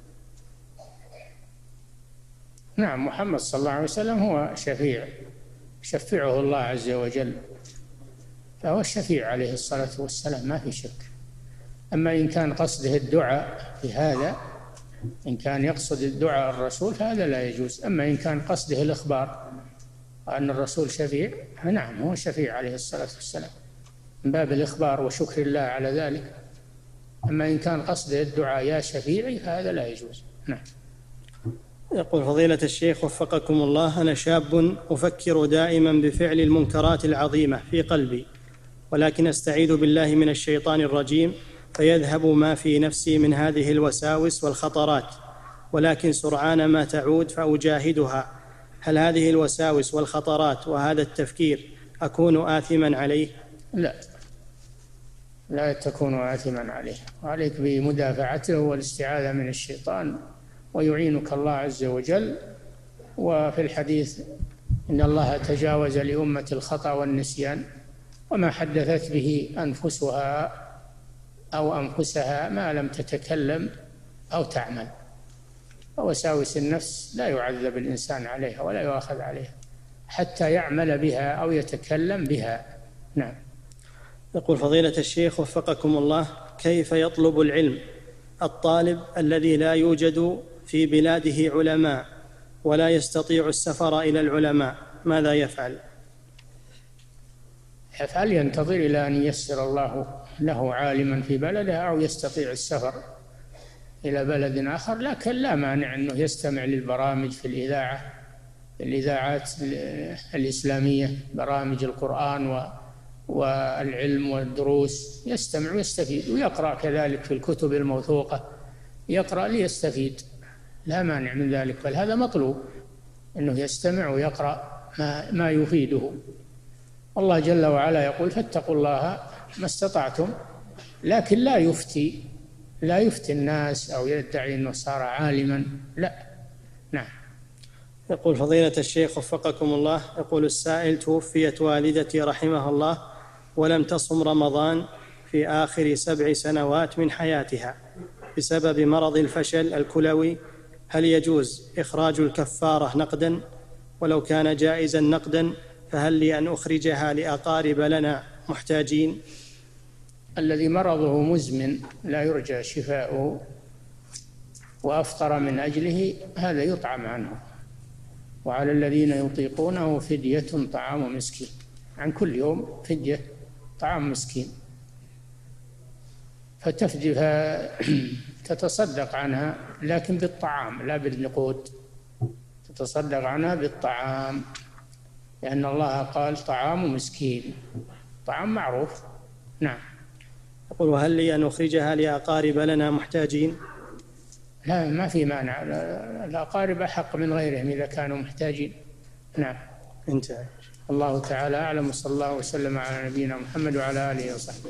C: نعم، محمد صلى الله عليه وسلم هو شفيع، شفعه الله عز وجل، فهو الشفيع عليه الصلاة والسلام، ما في شك. أما إن كان قصده الدعاء في هذا، إن كان يقصد الدعاء الرسول فهذا لا يجوز. أما إن كان قصده الإخبار أن الرسول شفيع، فنعم هو شفيع عليه الصلاة والسلام من باب الإخبار وشكر الله على ذلك. أما إن كان قصده الدعاء يا شفيعي فهذا لا يجوز. نعم.
B: يقول فضيلة الشيخ وفقكم الله: أنا شاب أفكر دائما بفعل المنكرات العظيمة في قلبي، ولكن أستعيذ بالله من الشيطان الرجيم فيذهب ما في نفسي من هذه الوساوس والخطرات، ولكن سرعان ما تعود فأجاهدها. هل هذه الوساوس والخطرات وهذا التفكير أكون آثما عليه؟
C: لا، لا تكون آثما عليه، وعليك بمدافعته والاستعاذة من الشيطان، ويعينك الله عز وجل. وفي الحديث إن الله تجاوز لأمة الخطأ والنسيان وما حدثت به أنفسها أو أنفسها ما لم تتكلم أو تعمل. ووساوس النفس لا يعذب الإنسان عليها ولا يؤاخذ عليها حتى يعمل بها أو يتكلم بها. نعم.
B: يقول فضيلة الشيخ وفقكم الله: كيف يطلب العلم الطالب الذي لا يوجد في بلاده علماء ولا يستطيع السفر إلى العلماء، ماذا يفعل؟
C: يفعل ينتظر إلى أن ييسر الله له عالما في بلده أو يستطيع السفر إلى بلد آخر. لكن لا مانع أنه يستمع للبرامج في الإذاعة، الإذاعات الإسلامية، برامج القرآن والعلم والدروس، يستمع ويستفيد، ويقرأ كذلك في الكتب الموثوقة، يقرأ ليستفيد، لا مانع من ذلك، بل هذا مطلوب أنه يستمع ويقرأ ما, ما يفيده. الله جل وعلا يقول: فاتقوا الله ما استطعتم، لكن لا يفتي لا يفتي الناس أو يدعي أنه صار عالما، لا. نعم.
B: يقول فضيلة الشيخ وفقكم الله، يقول السائل: توفيت والدتي رحمها الله ولم تصم رمضان في آخر سبع سنوات من حياتها بسبب مرض الفشل الكلوي، هل يجوز إخراج الكفارة نقدا؟ ولو كان جائزا نقدا فهل لي أن أخرجها لأقارب لنا محتاجين؟
C: الذي مرضه مزمن لا يرجى شفاؤه وأفطر من أجله هذا يطعم عنه، وعلى الذين يطيقونه فدية طعام مسكين، عن كل يوم فدية طعام مسكين، فتفدي تتصدق عنها لكن بالطعام لا بالنقود، تتصدق عنها بالطعام، لأن الله قال طعام مسكين، طعام معروف. نعم.
B: يقول وهل لي أن أخرجها لأقارب لنا محتاجين؟
C: لا، ما في مانع، الأقارب أحق من غيرهم إذا كانوا محتاجين. نعم.
B: انتهى.
C: الله تعالى أعلم، وصلى الله وسلم على نبينا محمد وعلى آله وصحبه.